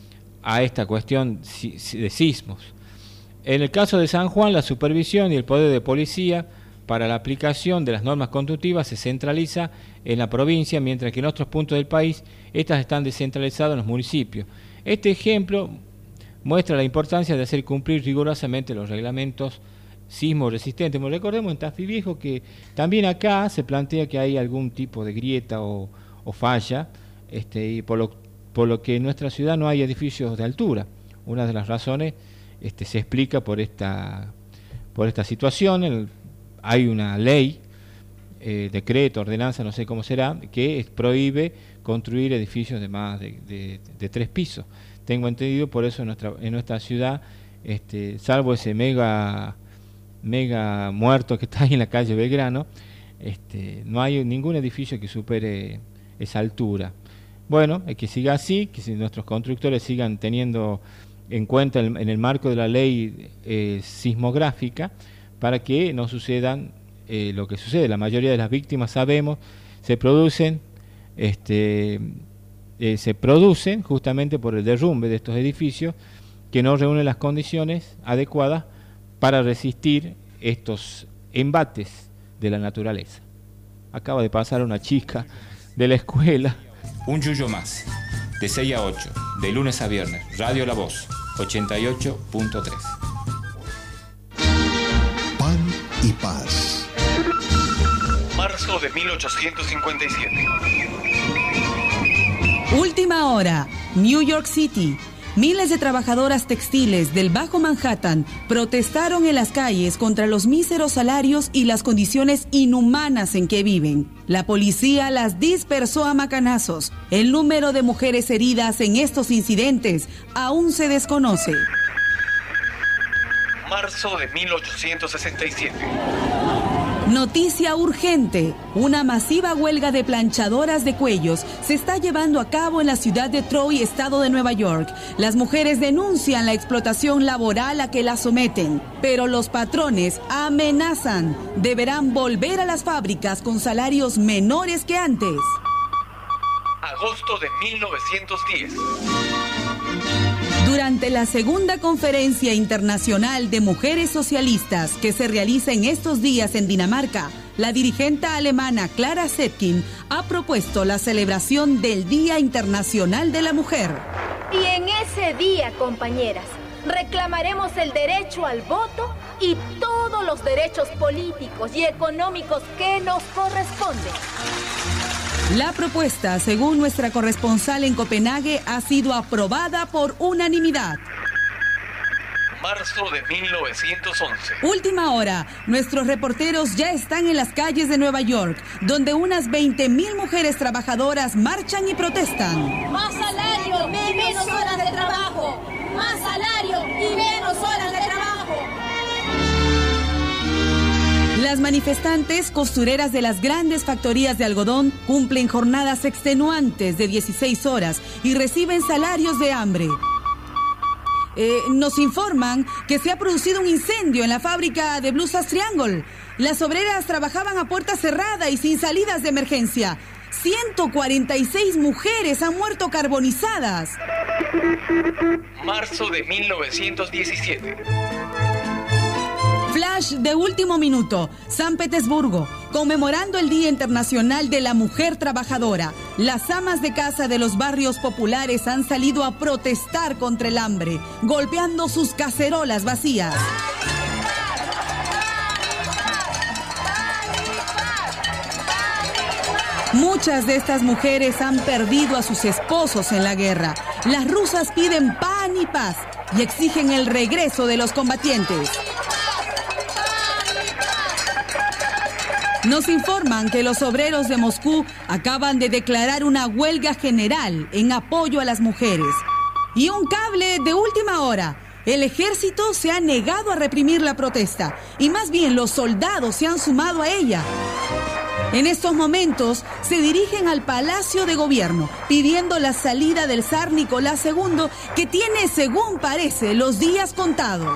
a esta cuestión de sismos. En el caso de San Juan, la supervisión y el poder de policía para la aplicación de las normas constructivas se centraliza en la provincia, mientras que en otros puntos del país estas están descentralizadas en los municipios. Este ejemplo muestra la importancia de hacer cumplir rigurosamente los reglamentos sismo resistente. Bueno, recordemos en Tafí Viejo que también acá se plantea que hay algún tipo de grieta o falla, y por lo que en nuestra ciudad no hay edificios de altura. Una de las razones se explica por esta situación. Hay una ley, decreto, ordenanza, no sé cómo será, que prohíbe construir edificios de más de 3 pisos. Tengo entendido, por eso en nuestra ciudad, salvo ese mega muerto que está ahí en la calle Belgrano, no hay ningún edificio que supere esa altura. Bueno, que siga así, que nuestros constructores sigan teniendo en cuenta en el marco de la ley sismográfica, para que no sucedan lo que sucede. La mayoría de las víctimas, sabemos, se producen justamente por el derrumbe de estos edificios que no reúnen las condiciones adecuadas para resistir estos embates de la naturaleza. Acaba de pasar una chica de la escuela. Un yuyo más, de 6 a 8, de lunes a viernes, Radio La Voz, 88.3. Pan y paz. Marzo de 1857. Última hora, New York City. Miles de trabajadoras textiles del Bajo Manhattan protestaron en las calles contra los míseros salarios y las condiciones inhumanas en que viven. La policía las dispersó a macanazos. El número de mujeres heridas en estos incidentes aún se desconoce. Marzo de 1867. Noticia urgente. Una masiva huelga de planchadoras de cuellos se está llevando a cabo en la ciudad de Troy, estado de Nueva York. Las mujeres denuncian la explotación laboral a que las someten, pero los patrones amenazan. Deberán volver a las fábricas con salarios menores que antes. Agosto de 1910. Durante la segunda conferencia internacional de mujeres socialistas que se realiza en estos días en Dinamarca, la dirigente alemana Clara Zetkin ha propuesto la celebración del Día Internacional de la Mujer. Y en ese día, compañeras, reclamaremos el derecho al voto y todos los derechos políticos y económicos que nos corresponden. La propuesta, según nuestra corresponsal en Copenhague, ha sido aprobada por unanimidad. Marzo de 1911. Última hora. Nuestros reporteros ya están en las calles de Nueva York, donde unas 20,000 mujeres trabajadoras marchan y protestan. Más salario y menos horas de trabajo. Más salario y menos horas de trabajo. Las manifestantes costureras de las grandes factorías de algodón cumplen jornadas extenuantes de 16 horas y reciben salarios de hambre. Nos informan que se ha producido un incendio en la fábrica de blusas Triangle. Las obreras trabajaban a puerta cerrada y sin salidas de emergencia. 146 mujeres han muerto carbonizadas. Marzo de 1917. Flash de último minuto, San Petersburgo, conmemorando el Día Internacional de la Mujer Trabajadora. Las amas de casa de los barrios populares han salido a protestar contra el hambre, golpeando sus cacerolas vacías. Muchas de estas mujeres han perdido a sus esposos en la guerra. Las rusas piden pan y paz y exigen el regreso de los combatientes. Nos informan que los obreros de Moscú acaban de declarar una huelga general en apoyo a las mujeres. Y un cable de última hora. El ejército se ha negado a reprimir la protesta y más bien los soldados se han sumado a ella. En estos momentos se dirigen al Palacio de Gobierno pidiendo la salida del zar Nicolás II, que tiene, según parece, los días contados.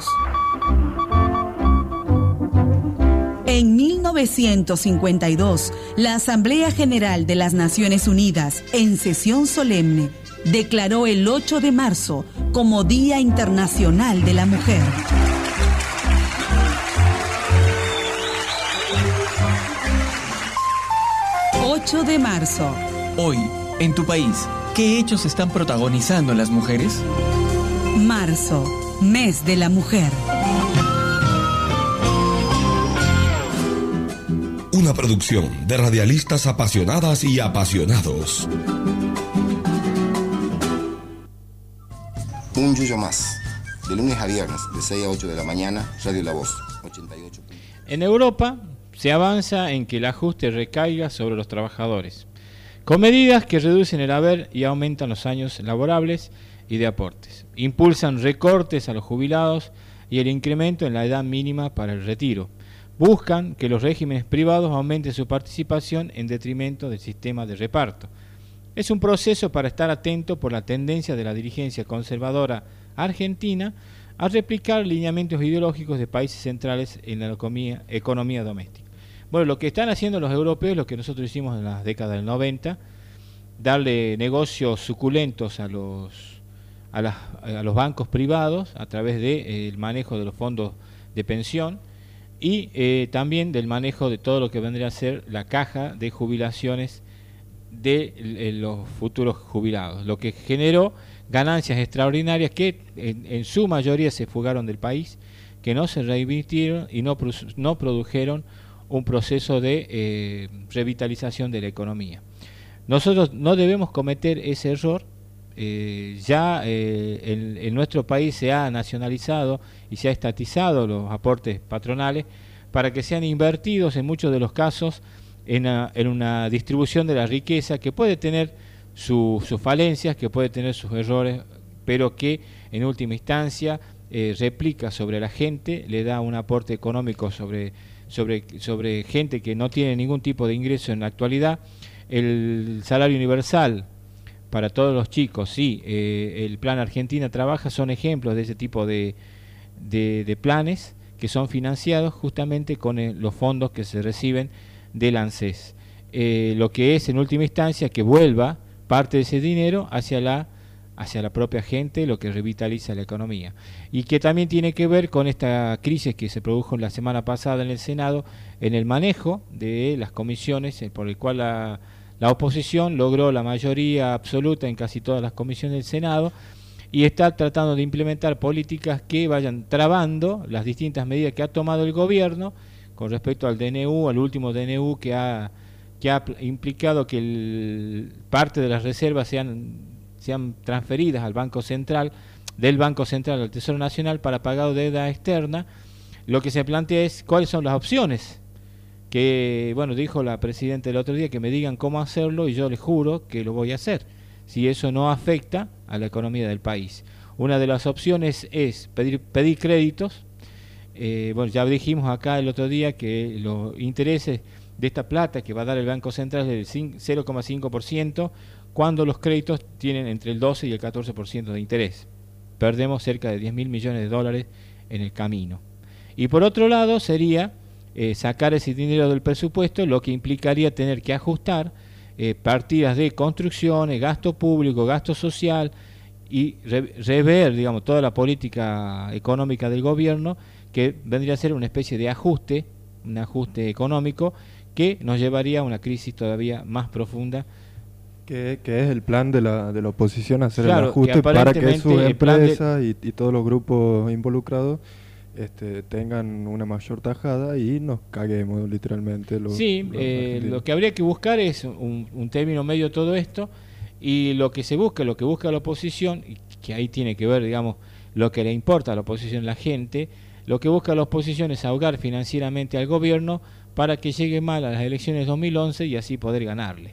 En 1952, la Asamblea General de las Naciones Unidas, en sesión solemne, declaró el 8 de marzo como Día Internacional de la Mujer. ...8 de marzo. Hoy, en tu país, ¿qué hechos están protagonizando las mujeres? Marzo, mes de la mujer. Una producción de radialistas apasionadas y apasionados. Un yuyo más. De lunes a viernes, de 6 a 8 de la mañana, Radio La Voz, 88. En Europa se avanza en que el ajuste recaiga sobre los trabajadores, con medidas que reducen el haber y aumentan los años laborables y de aportes. Impulsan recortes a los jubilados y el incremento en la edad mínima para el retiro. Buscan que los regímenes privados aumenten su participación en detrimento del sistema de reparto. Es un proceso para estar atento por la tendencia de la dirigencia conservadora argentina a replicar lineamientos ideológicos de países centrales en la economía doméstica. Bueno, lo que están haciendo los europeos, lo que nosotros hicimos en las décadas del 90, darle negocios suculentos a los bancos privados a través del manejo de los fondos de pensión y también del manejo de todo lo que vendría a ser la caja de jubilaciones de los futuros jubilados, lo que generó ganancias extraordinarias que en su mayoría se fugaron del país, que no se reinvirtieron y no produjeron un proceso de revitalización de la economía. Nosotros no debemos cometer ese error. En nuestro país se ha nacionalizado y se ha estatizado los aportes patronales para que sean invertidos en muchos de los casos en una distribución de la riqueza que puede tener sus falencias, que puede tener sus errores, pero que en última instancia replica sobre la gente, le da un aporte económico sobre gente que no tiene ningún tipo de ingreso en la actualidad. El salario universal para todos los chicos, sí, el Plan Argentina Trabaja son ejemplos de ese tipo de planes que son financiados justamente con los fondos que se reciben del ANSES. Lo que es en última instancia que vuelva parte de ese dinero hacia la propia gente, lo que revitaliza la economía. Y que también tiene que ver con esta crisis que se produjo la semana pasada en el Senado, en el manejo de las comisiones, por el cual la oposición logró la mayoría absoluta en casi todas las comisiones del Senado y está tratando de implementar políticas que vayan trabando las distintas medidas que ha tomado el gobierno con respecto al DNU, al último DNU que ha implicado que parte de las reservas sean transferidas al Banco Central, del Banco Central al Tesoro Nacional para pagar deuda externa. Lo que se plantea es cuáles son las opciones, que bueno, dijo la presidenta el otro día que me digan cómo hacerlo y yo les juro que lo voy a hacer, si eso no afecta a la economía del país. Una de las opciones es pedir créditos. Bueno, ya dijimos acá el otro día que los intereses de esta plata que va a dar el Banco Central es del 0,5%, cuando los créditos tienen entre el 12 y el 14% de interés. Perdemos cerca de 10.000 millones de dólares en el camino. Y por otro lado sería sacar ese dinero del presupuesto, lo que implicaría tener que ajustar partidas de construcciones, gasto público, gasto social y rever, digamos, toda la política económica del gobierno, que vendría a ser una especie de ajuste, un ajuste económico que nos llevaría a una crisis todavía más profunda. Que es el plan de la oposición, hacer claro, el ajuste para que sus empresas y todos los grupos involucrados tengan una mayor tajada y nos caguemos literalmente. Lo que habría que buscar es un término medio de todo esto, y lo que busca la oposición, y que ahí tiene que ver, digamos, lo que le importa a la oposición, la gente, lo que busca la oposición es ahogar financieramente al gobierno para que llegue mal a las elecciones 2011 y así poder ganarle.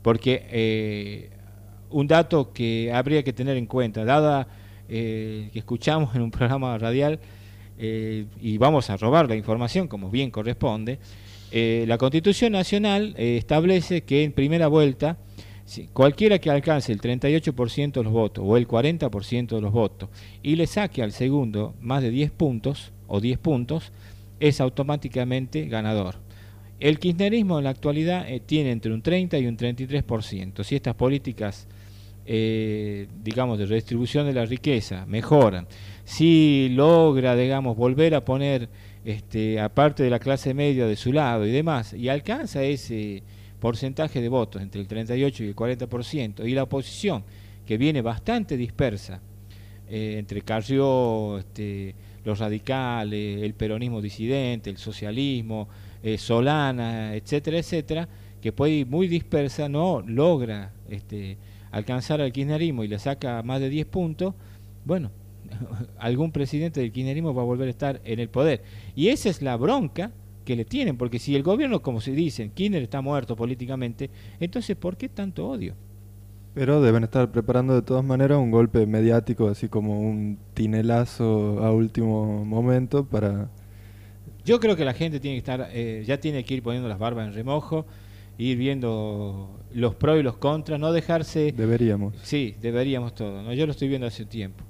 Porque un dato que habría que tener en cuenta, dada que escuchamos en un programa radial, y vamos a robar la información como bien corresponde, la Constitución Nacional establece que en primera vuelta cualquiera que alcance el 38% de los votos o el 40% de los votos y le saque al segundo más de 10 puntos o 10 puntos, es automáticamente ganador. El kirchnerismo en la actualidad tiene entre un 30 y un 33%. Si estas políticas, digamos, de redistribución de la riqueza mejoran, si logra, digamos, volver a poner aparte de la clase media de su lado y demás, y alcanza ese porcentaje de votos entre el 38 y el 40%, y la oposición, que viene bastante dispersa, entre Carrió, los radicales, el peronismo disidente, el socialismo, Solana, etcétera, etcétera, que puede ir muy dispersa, no logra alcanzar al kirchnerismo y le saca más de 10 puntos, bueno, algún presidente del kirchnerismo va a volver a estar en el poder. Y esa es la bronca que le tienen, porque si el gobierno, como se dicen, Kirchner está muerto políticamente, entonces ¿por qué tanto odio? Pero deben estar preparando de todas maneras un golpe mediático, así como un tinelazo a último momento para... Yo creo que la gente tiene que estar, ya tiene que ir poniendo las barbas en remojo, ir viendo los pros y los contras, no dejarse... Deberíamos. Sí, deberíamos todo, ¿no? Yo lo estoy viendo hace un tiempo.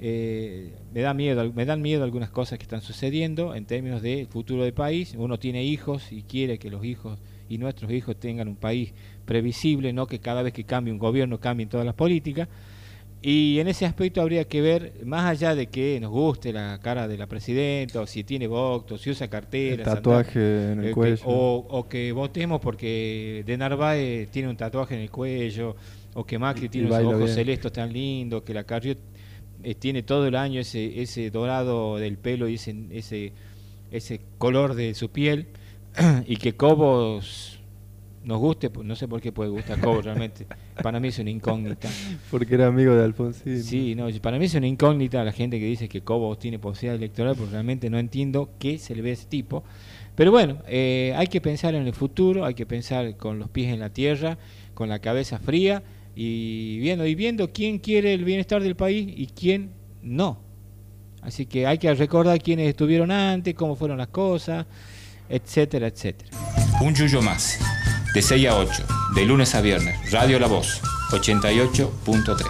Me dan miedo algunas cosas que están sucediendo en términos de futuro del país. Uno tiene hijos y quiere que los hijos y nuestros hijos tengan un país previsible, no que cada vez que cambie un gobierno cambien todas las políticas. Y en ese aspecto habría que ver, más allá de que nos guste la cara de la presidenta, o si tiene votos, si usa carteras, tatuaje en el cuello, o que votemos porque de Narváez tiene un tatuaje en el cuello, o que Macri tiene unos ojos celestes tan lindos, que la Carrió tiene todo el año ese dorado del pelo y ese color de su piel, y que Cobos nos guste, no sé por qué puede gustar Cobos realmente, para mí es una incógnita. Porque era amigo de Alfonsín. Sí, no, para mí es una incógnita la gente que dice que Cobos tiene posibilidad electoral, porque realmente no entiendo qué se le ve a ese tipo. Pero bueno, hay que pensar en el futuro, hay que pensar con los pies en la tierra, con la cabeza fría, y viendo quién quiere el bienestar del país y quién no. Así que hay que recordar quiénes estuvieron antes, cómo fueron las cosas, etcétera, etcétera. Un yuyo más, de 6 a 8, de lunes a viernes, Radio La Voz, 88.3.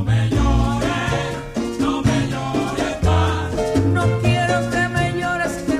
No quiero que me llores.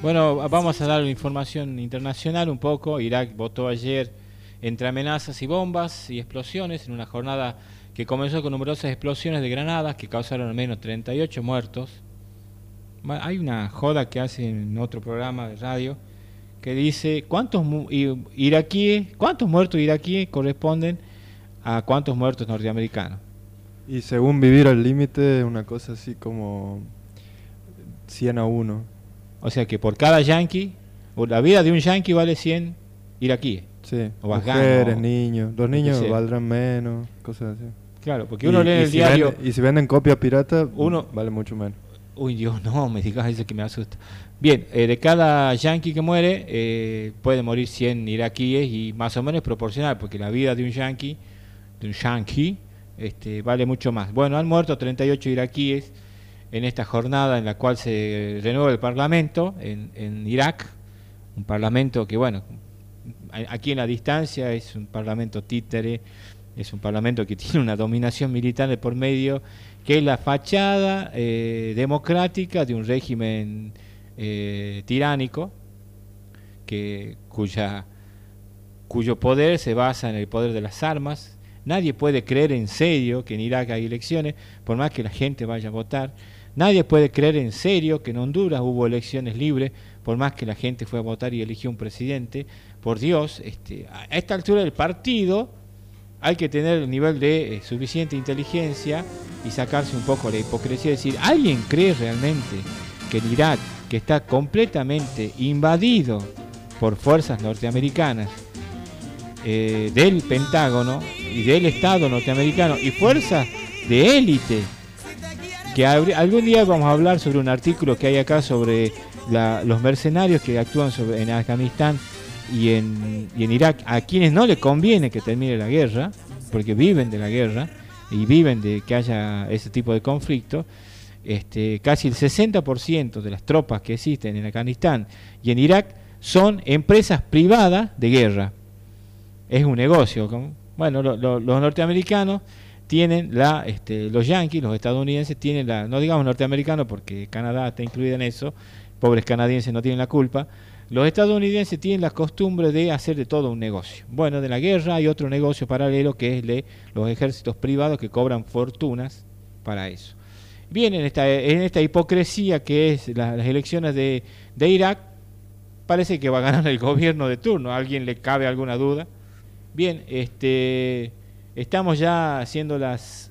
Bueno, vamos a dar información internacional un poco. Irak votó ayer entre amenazas y bombas y explosiones en una jornada que comenzó con numerosas explosiones de granadas que causaron al menos 38 muertos. Hay una joda que hace en otro programa de radio que dice cuántos muertos iraquíes corresponden a cuántos muertos norteamericanos. Y según Vivir al Límite, una cosa así como 100-1. O sea que por cada yanqui, la vida de un yanqui vale 100 iraquíes. Sí, o mujeres, niños. Los niños valdrán menos, cosas así. Claro, porque uno lee en el diario... y si venden copia pirata, vale mucho menos. Uy, Dios, no me digas eso que me asusta. Bien, de cada yanqui que muere, puede morir 100 iraquíes y más o menos es proporcional, porque la vida de un yanqui, vale mucho más. Bueno, han muerto 38 iraquíes en esta jornada en la cual se renueva el parlamento en Irak, un parlamento que, bueno, aquí en la distancia es un parlamento títere, es un parlamento que tiene una dominación militar de por medio, que es la fachada democrática de un régimen tiránico, cuyo poder se basa en el poder de las armas. Nadie puede creer en serio que en Irak hay elecciones, por más que la gente vaya a votar. Nadie puede creer en serio que en Honduras hubo elecciones libres, por más que la gente fue a votar y eligió un presidente. Por Dios, a esta altura del partido hay que tener el nivel de suficiente inteligencia y sacarse un poco la hipocresía y decir, ¿alguien cree realmente que el Irak, que está completamente invadido por fuerzas norteamericanas, del Pentágono y del Estado norteamericano y fuerzas de élite, que algún día vamos a hablar sobre un artículo que hay acá sobre los mercenarios que actúan en Afganistán y en Irak, a quienes no les conviene que termine la guerra, porque viven de la guerra y viven de que haya ese tipo de conflicto. Casi el 60% de las tropas que existen en Afganistán y en Irak son empresas privadas de guerra. Es un negocio. Bueno, los norteamericanos tienen los yanquis, los estadounidenses tienen no digamos norteamericanos porque Canadá está incluida en eso, pobres canadienses no tienen la culpa. Los estadounidenses tienen la costumbre de hacer de todo un negocio. Bueno, de la guerra hay otro negocio paralelo que es los ejércitos privados que cobran fortunas para eso. Bien, en esta hipocresía que es las elecciones de Irak, parece que va a ganar el gobierno de turno. ¿A alguien le cabe alguna duda? Bien, estamos ya haciendo las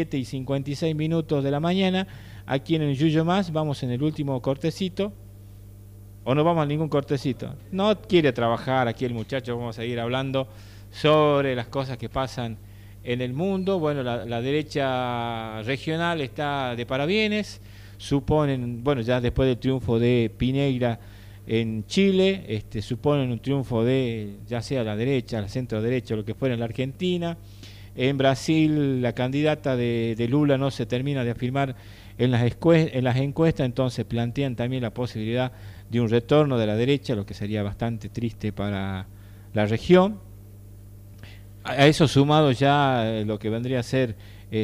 7:56 de la mañana. Aquí en el Yuyo Más, vamos en el último cortecito. ¿O no vamos a ningún cortecito? No quiere trabajar aquí el muchacho, vamos a seguir hablando sobre las cosas que pasan en el mundo. Bueno, la derecha regional está de parabienes, suponen, bueno, ya después del triunfo de Piñera en Chile, suponen un triunfo de, ya sea la derecha, la centro derecha, lo que fuera en la Argentina. En Brasil la candidata de Lula no se termina de afirmar en las encuestas, entonces plantean también la posibilidad de un retorno de la derecha, lo que sería bastante triste para la región. A eso sumado ya lo que vendría a ser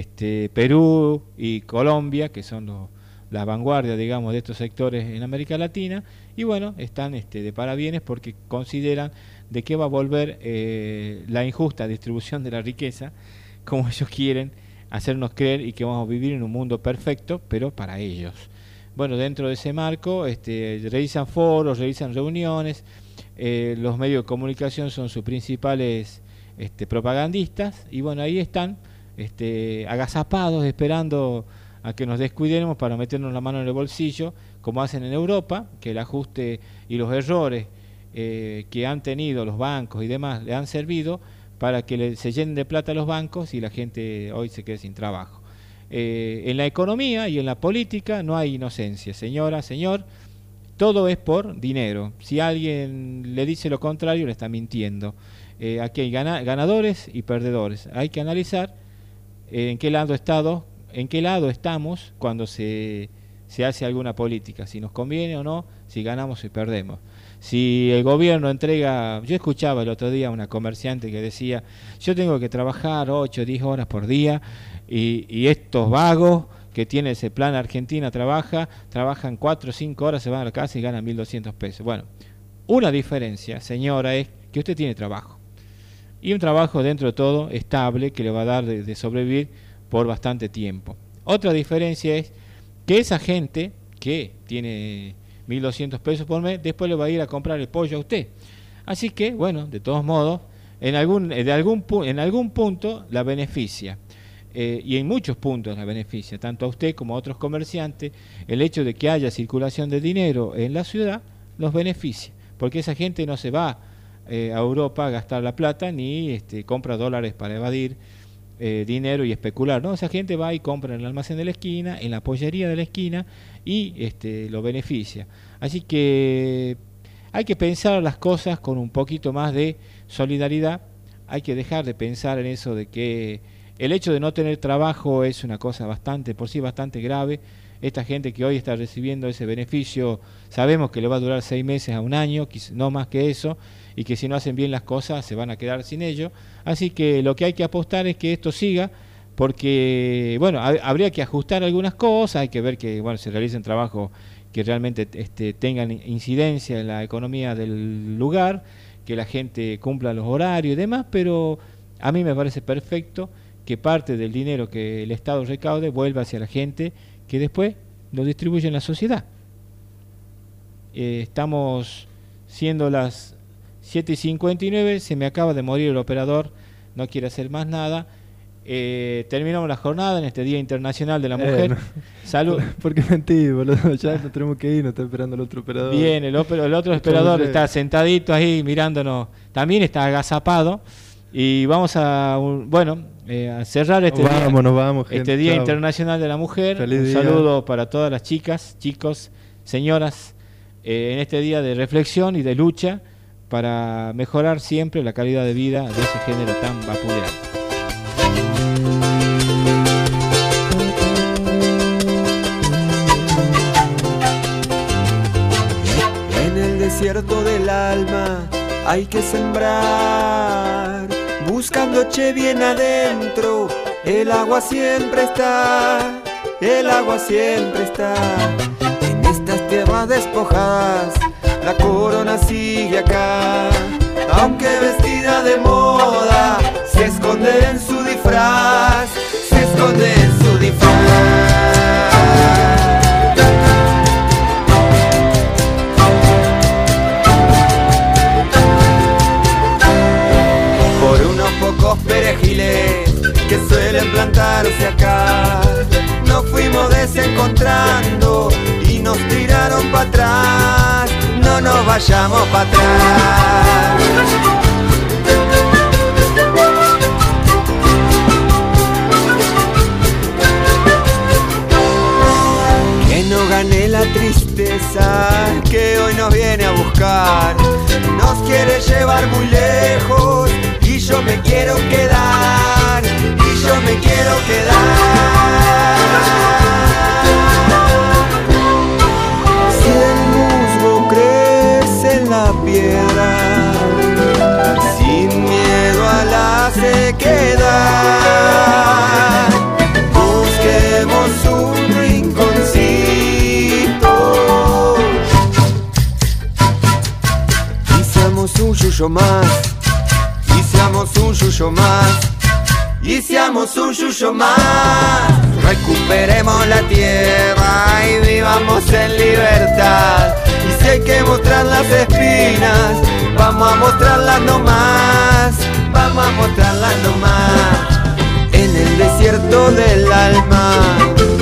Perú y Colombia, que son la vanguardia, digamos, de estos sectores en América Latina, y bueno, están de parabienes porque consideran de que va a volver la injusta distribución de la riqueza, como ellos quieren hacernos creer, y que vamos a vivir en un mundo perfecto, pero para ellos. Bueno, dentro de ese marco realizan foros, realizan reuniones, los medios de comunicación son sus principales propagandistas, y bueno, ahí están agazapados esperando a que nos descuidemos para meternos la mano en el bolsillo, como hacen en Europa, que el ajuste y los errores que han tenido los bancos y demás le han servido para que se llenen de plata los bancos y la gente hoy se quede sin trabajo. En la economía y en la política no hay inocencia, señora, señor, todo es por dinero. Si alguien le dice lo contrario, le está mintiendo. Aquí hay ganadores y perdedores. Hay que analizar en qué lado estamos cuando se hace alguna política, si nos conviene o no, si ganamos y perdemos. Si el gobierno entrega, yo escuchaba el otro día a una comerciante que decía, yo tengo que trabajar 8 o 10 horas por día y estos vagos que tiene ese plan Argentina trabajan 4 o 5 horas, se van a la casa y ganan 1.200 pesos. Bueno, una diferencia, señora, es que usted tiene trabajo. Y un trabajo dentro de todo estable que le va a dar de sobrevivir por bastante tiempo. Otra diferencia es que esa gente que tiene 1.200 pesos por mes, después le va a ir a comprar el pollo a usted. Así que, bueno, de todos modos, en algún punto la beneficia. Y en muchos puntos la beneficia, tanto a usted como a otros comerciantes. El hecho de que haya circulación de dinero en la ciudad los beneficia, porque esa gente no se va a Europa a gastar la plata ni compra dólares para evadir dinero y especular, ¿no? Esa gente va y compra en el almacén de la esquina, en la pollería de la esquina y lo beneficia. Así que hay que pensar las cosas con un poquito más de solidaridad. Hay que dejar de pensar en eso de que el hecho de no tener trabajo es una cosa bastante grave. Esta gente que hoy está recibiendo ese beneficio, sabemos que le va a durar 6 meses a un año, no más que eso, y que si no hacen bien las cosas se van a quedar sin ello. Así que lo que hay que apostar es que esto siga, porque bueno, habría que ajustar algunas cosas, hay que ver que se realicen trabajos que realmente tengan incidencia en la economía del lugar, que la gente cumpla los horarios y demás, pero a mí me parece perfecto que parte del dinero que el Estado recaude vuelva hacia la gente, que después lo distribuye en la sociedad. Estamos siendo las 7:59, se me acaba de morir el operador, no quiere hacer más nada. Terminamos la jornada en este Día Internacional de la Mujer. Salud. ¿Por qué mentí, boludo? Ya no tenemos que ir, nos está esperando el otro operador. Bien, el otro operador está sentadito ahí mirándonos, también está agazapado. Y vamos a cerrar este Día Internacional de la Mujer. Un saludo para todas las chicas, chicos, señoras, en este día de reflexión y de lucha para mejorar siempre la calidad de vida de ese género tan vapuleado. En el desierto del alma hay que sembrar, buscando bien adentro, el agua siempre está, el agua siempre está. En estas tierras despojadas, la corona sigue acá, aunque vestida de moda, se esconde en su disfraz, se esconde en su disfraz. Pocos perejiles que suelen plantarse acá, nos fuimos desencontrando y nos tiraron para atrás, no nos vayamos para atrás. Que no gane la tristeza que hoy nos viene a buscar, nos quiere llevar muy lejos. Y yo me quiero quedar, y yo me quiero quedar. Si el musgo crece en la piedra, sin miedo a la sequedad, busquemos un rinconcito y seamos un yuyo más. Seamos un yuyo más, y seamos un yuyo más. Recuperemos la tierra y vivamos en libertad. Y si hay que mostrar las espinas, vamos a mostrarlas nomás, vamos a mostrarlas nomás. En el desierto del alma,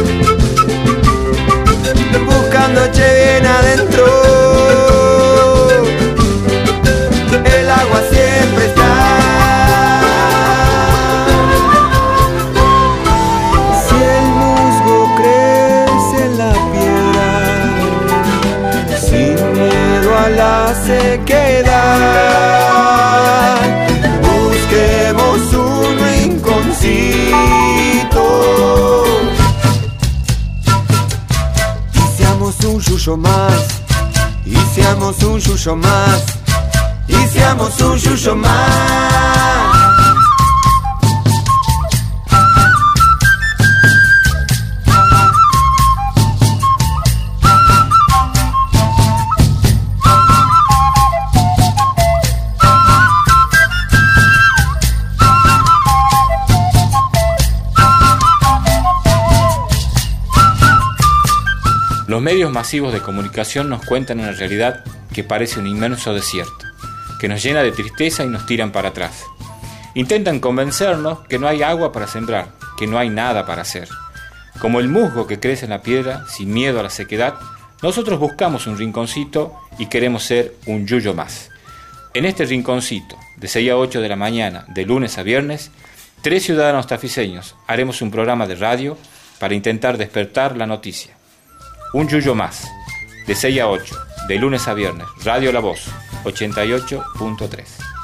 buscando bien adentro, el agua siempre está. La sequedad, busquemos un rinconcito y seamos un yuyo más, y seamos un yuyo más, y seamos un yuyo más. medios masivos de comunicación nos cuentan una realidad que parece un inmenso desierto, que nos llena de tristeza y nos tiran para atrás. Intentan convencernos que no hay agua para sembrar, que no hay nada para hacer. Como el musgo que crece en la piedra, sin miedo a la sequedad, nosotros buscamos un rinconcito y queremos ser un yuyo más. En este rinconcito, de 6 a 8 de la mañana, de lunes a viernes, 3 ciudadanos tafiseños haremos un programa de radio para intentar despertar la noticia. Un yuyo más, de 6 a 8, de lunes a viernes, Radio La Voz, 88.3.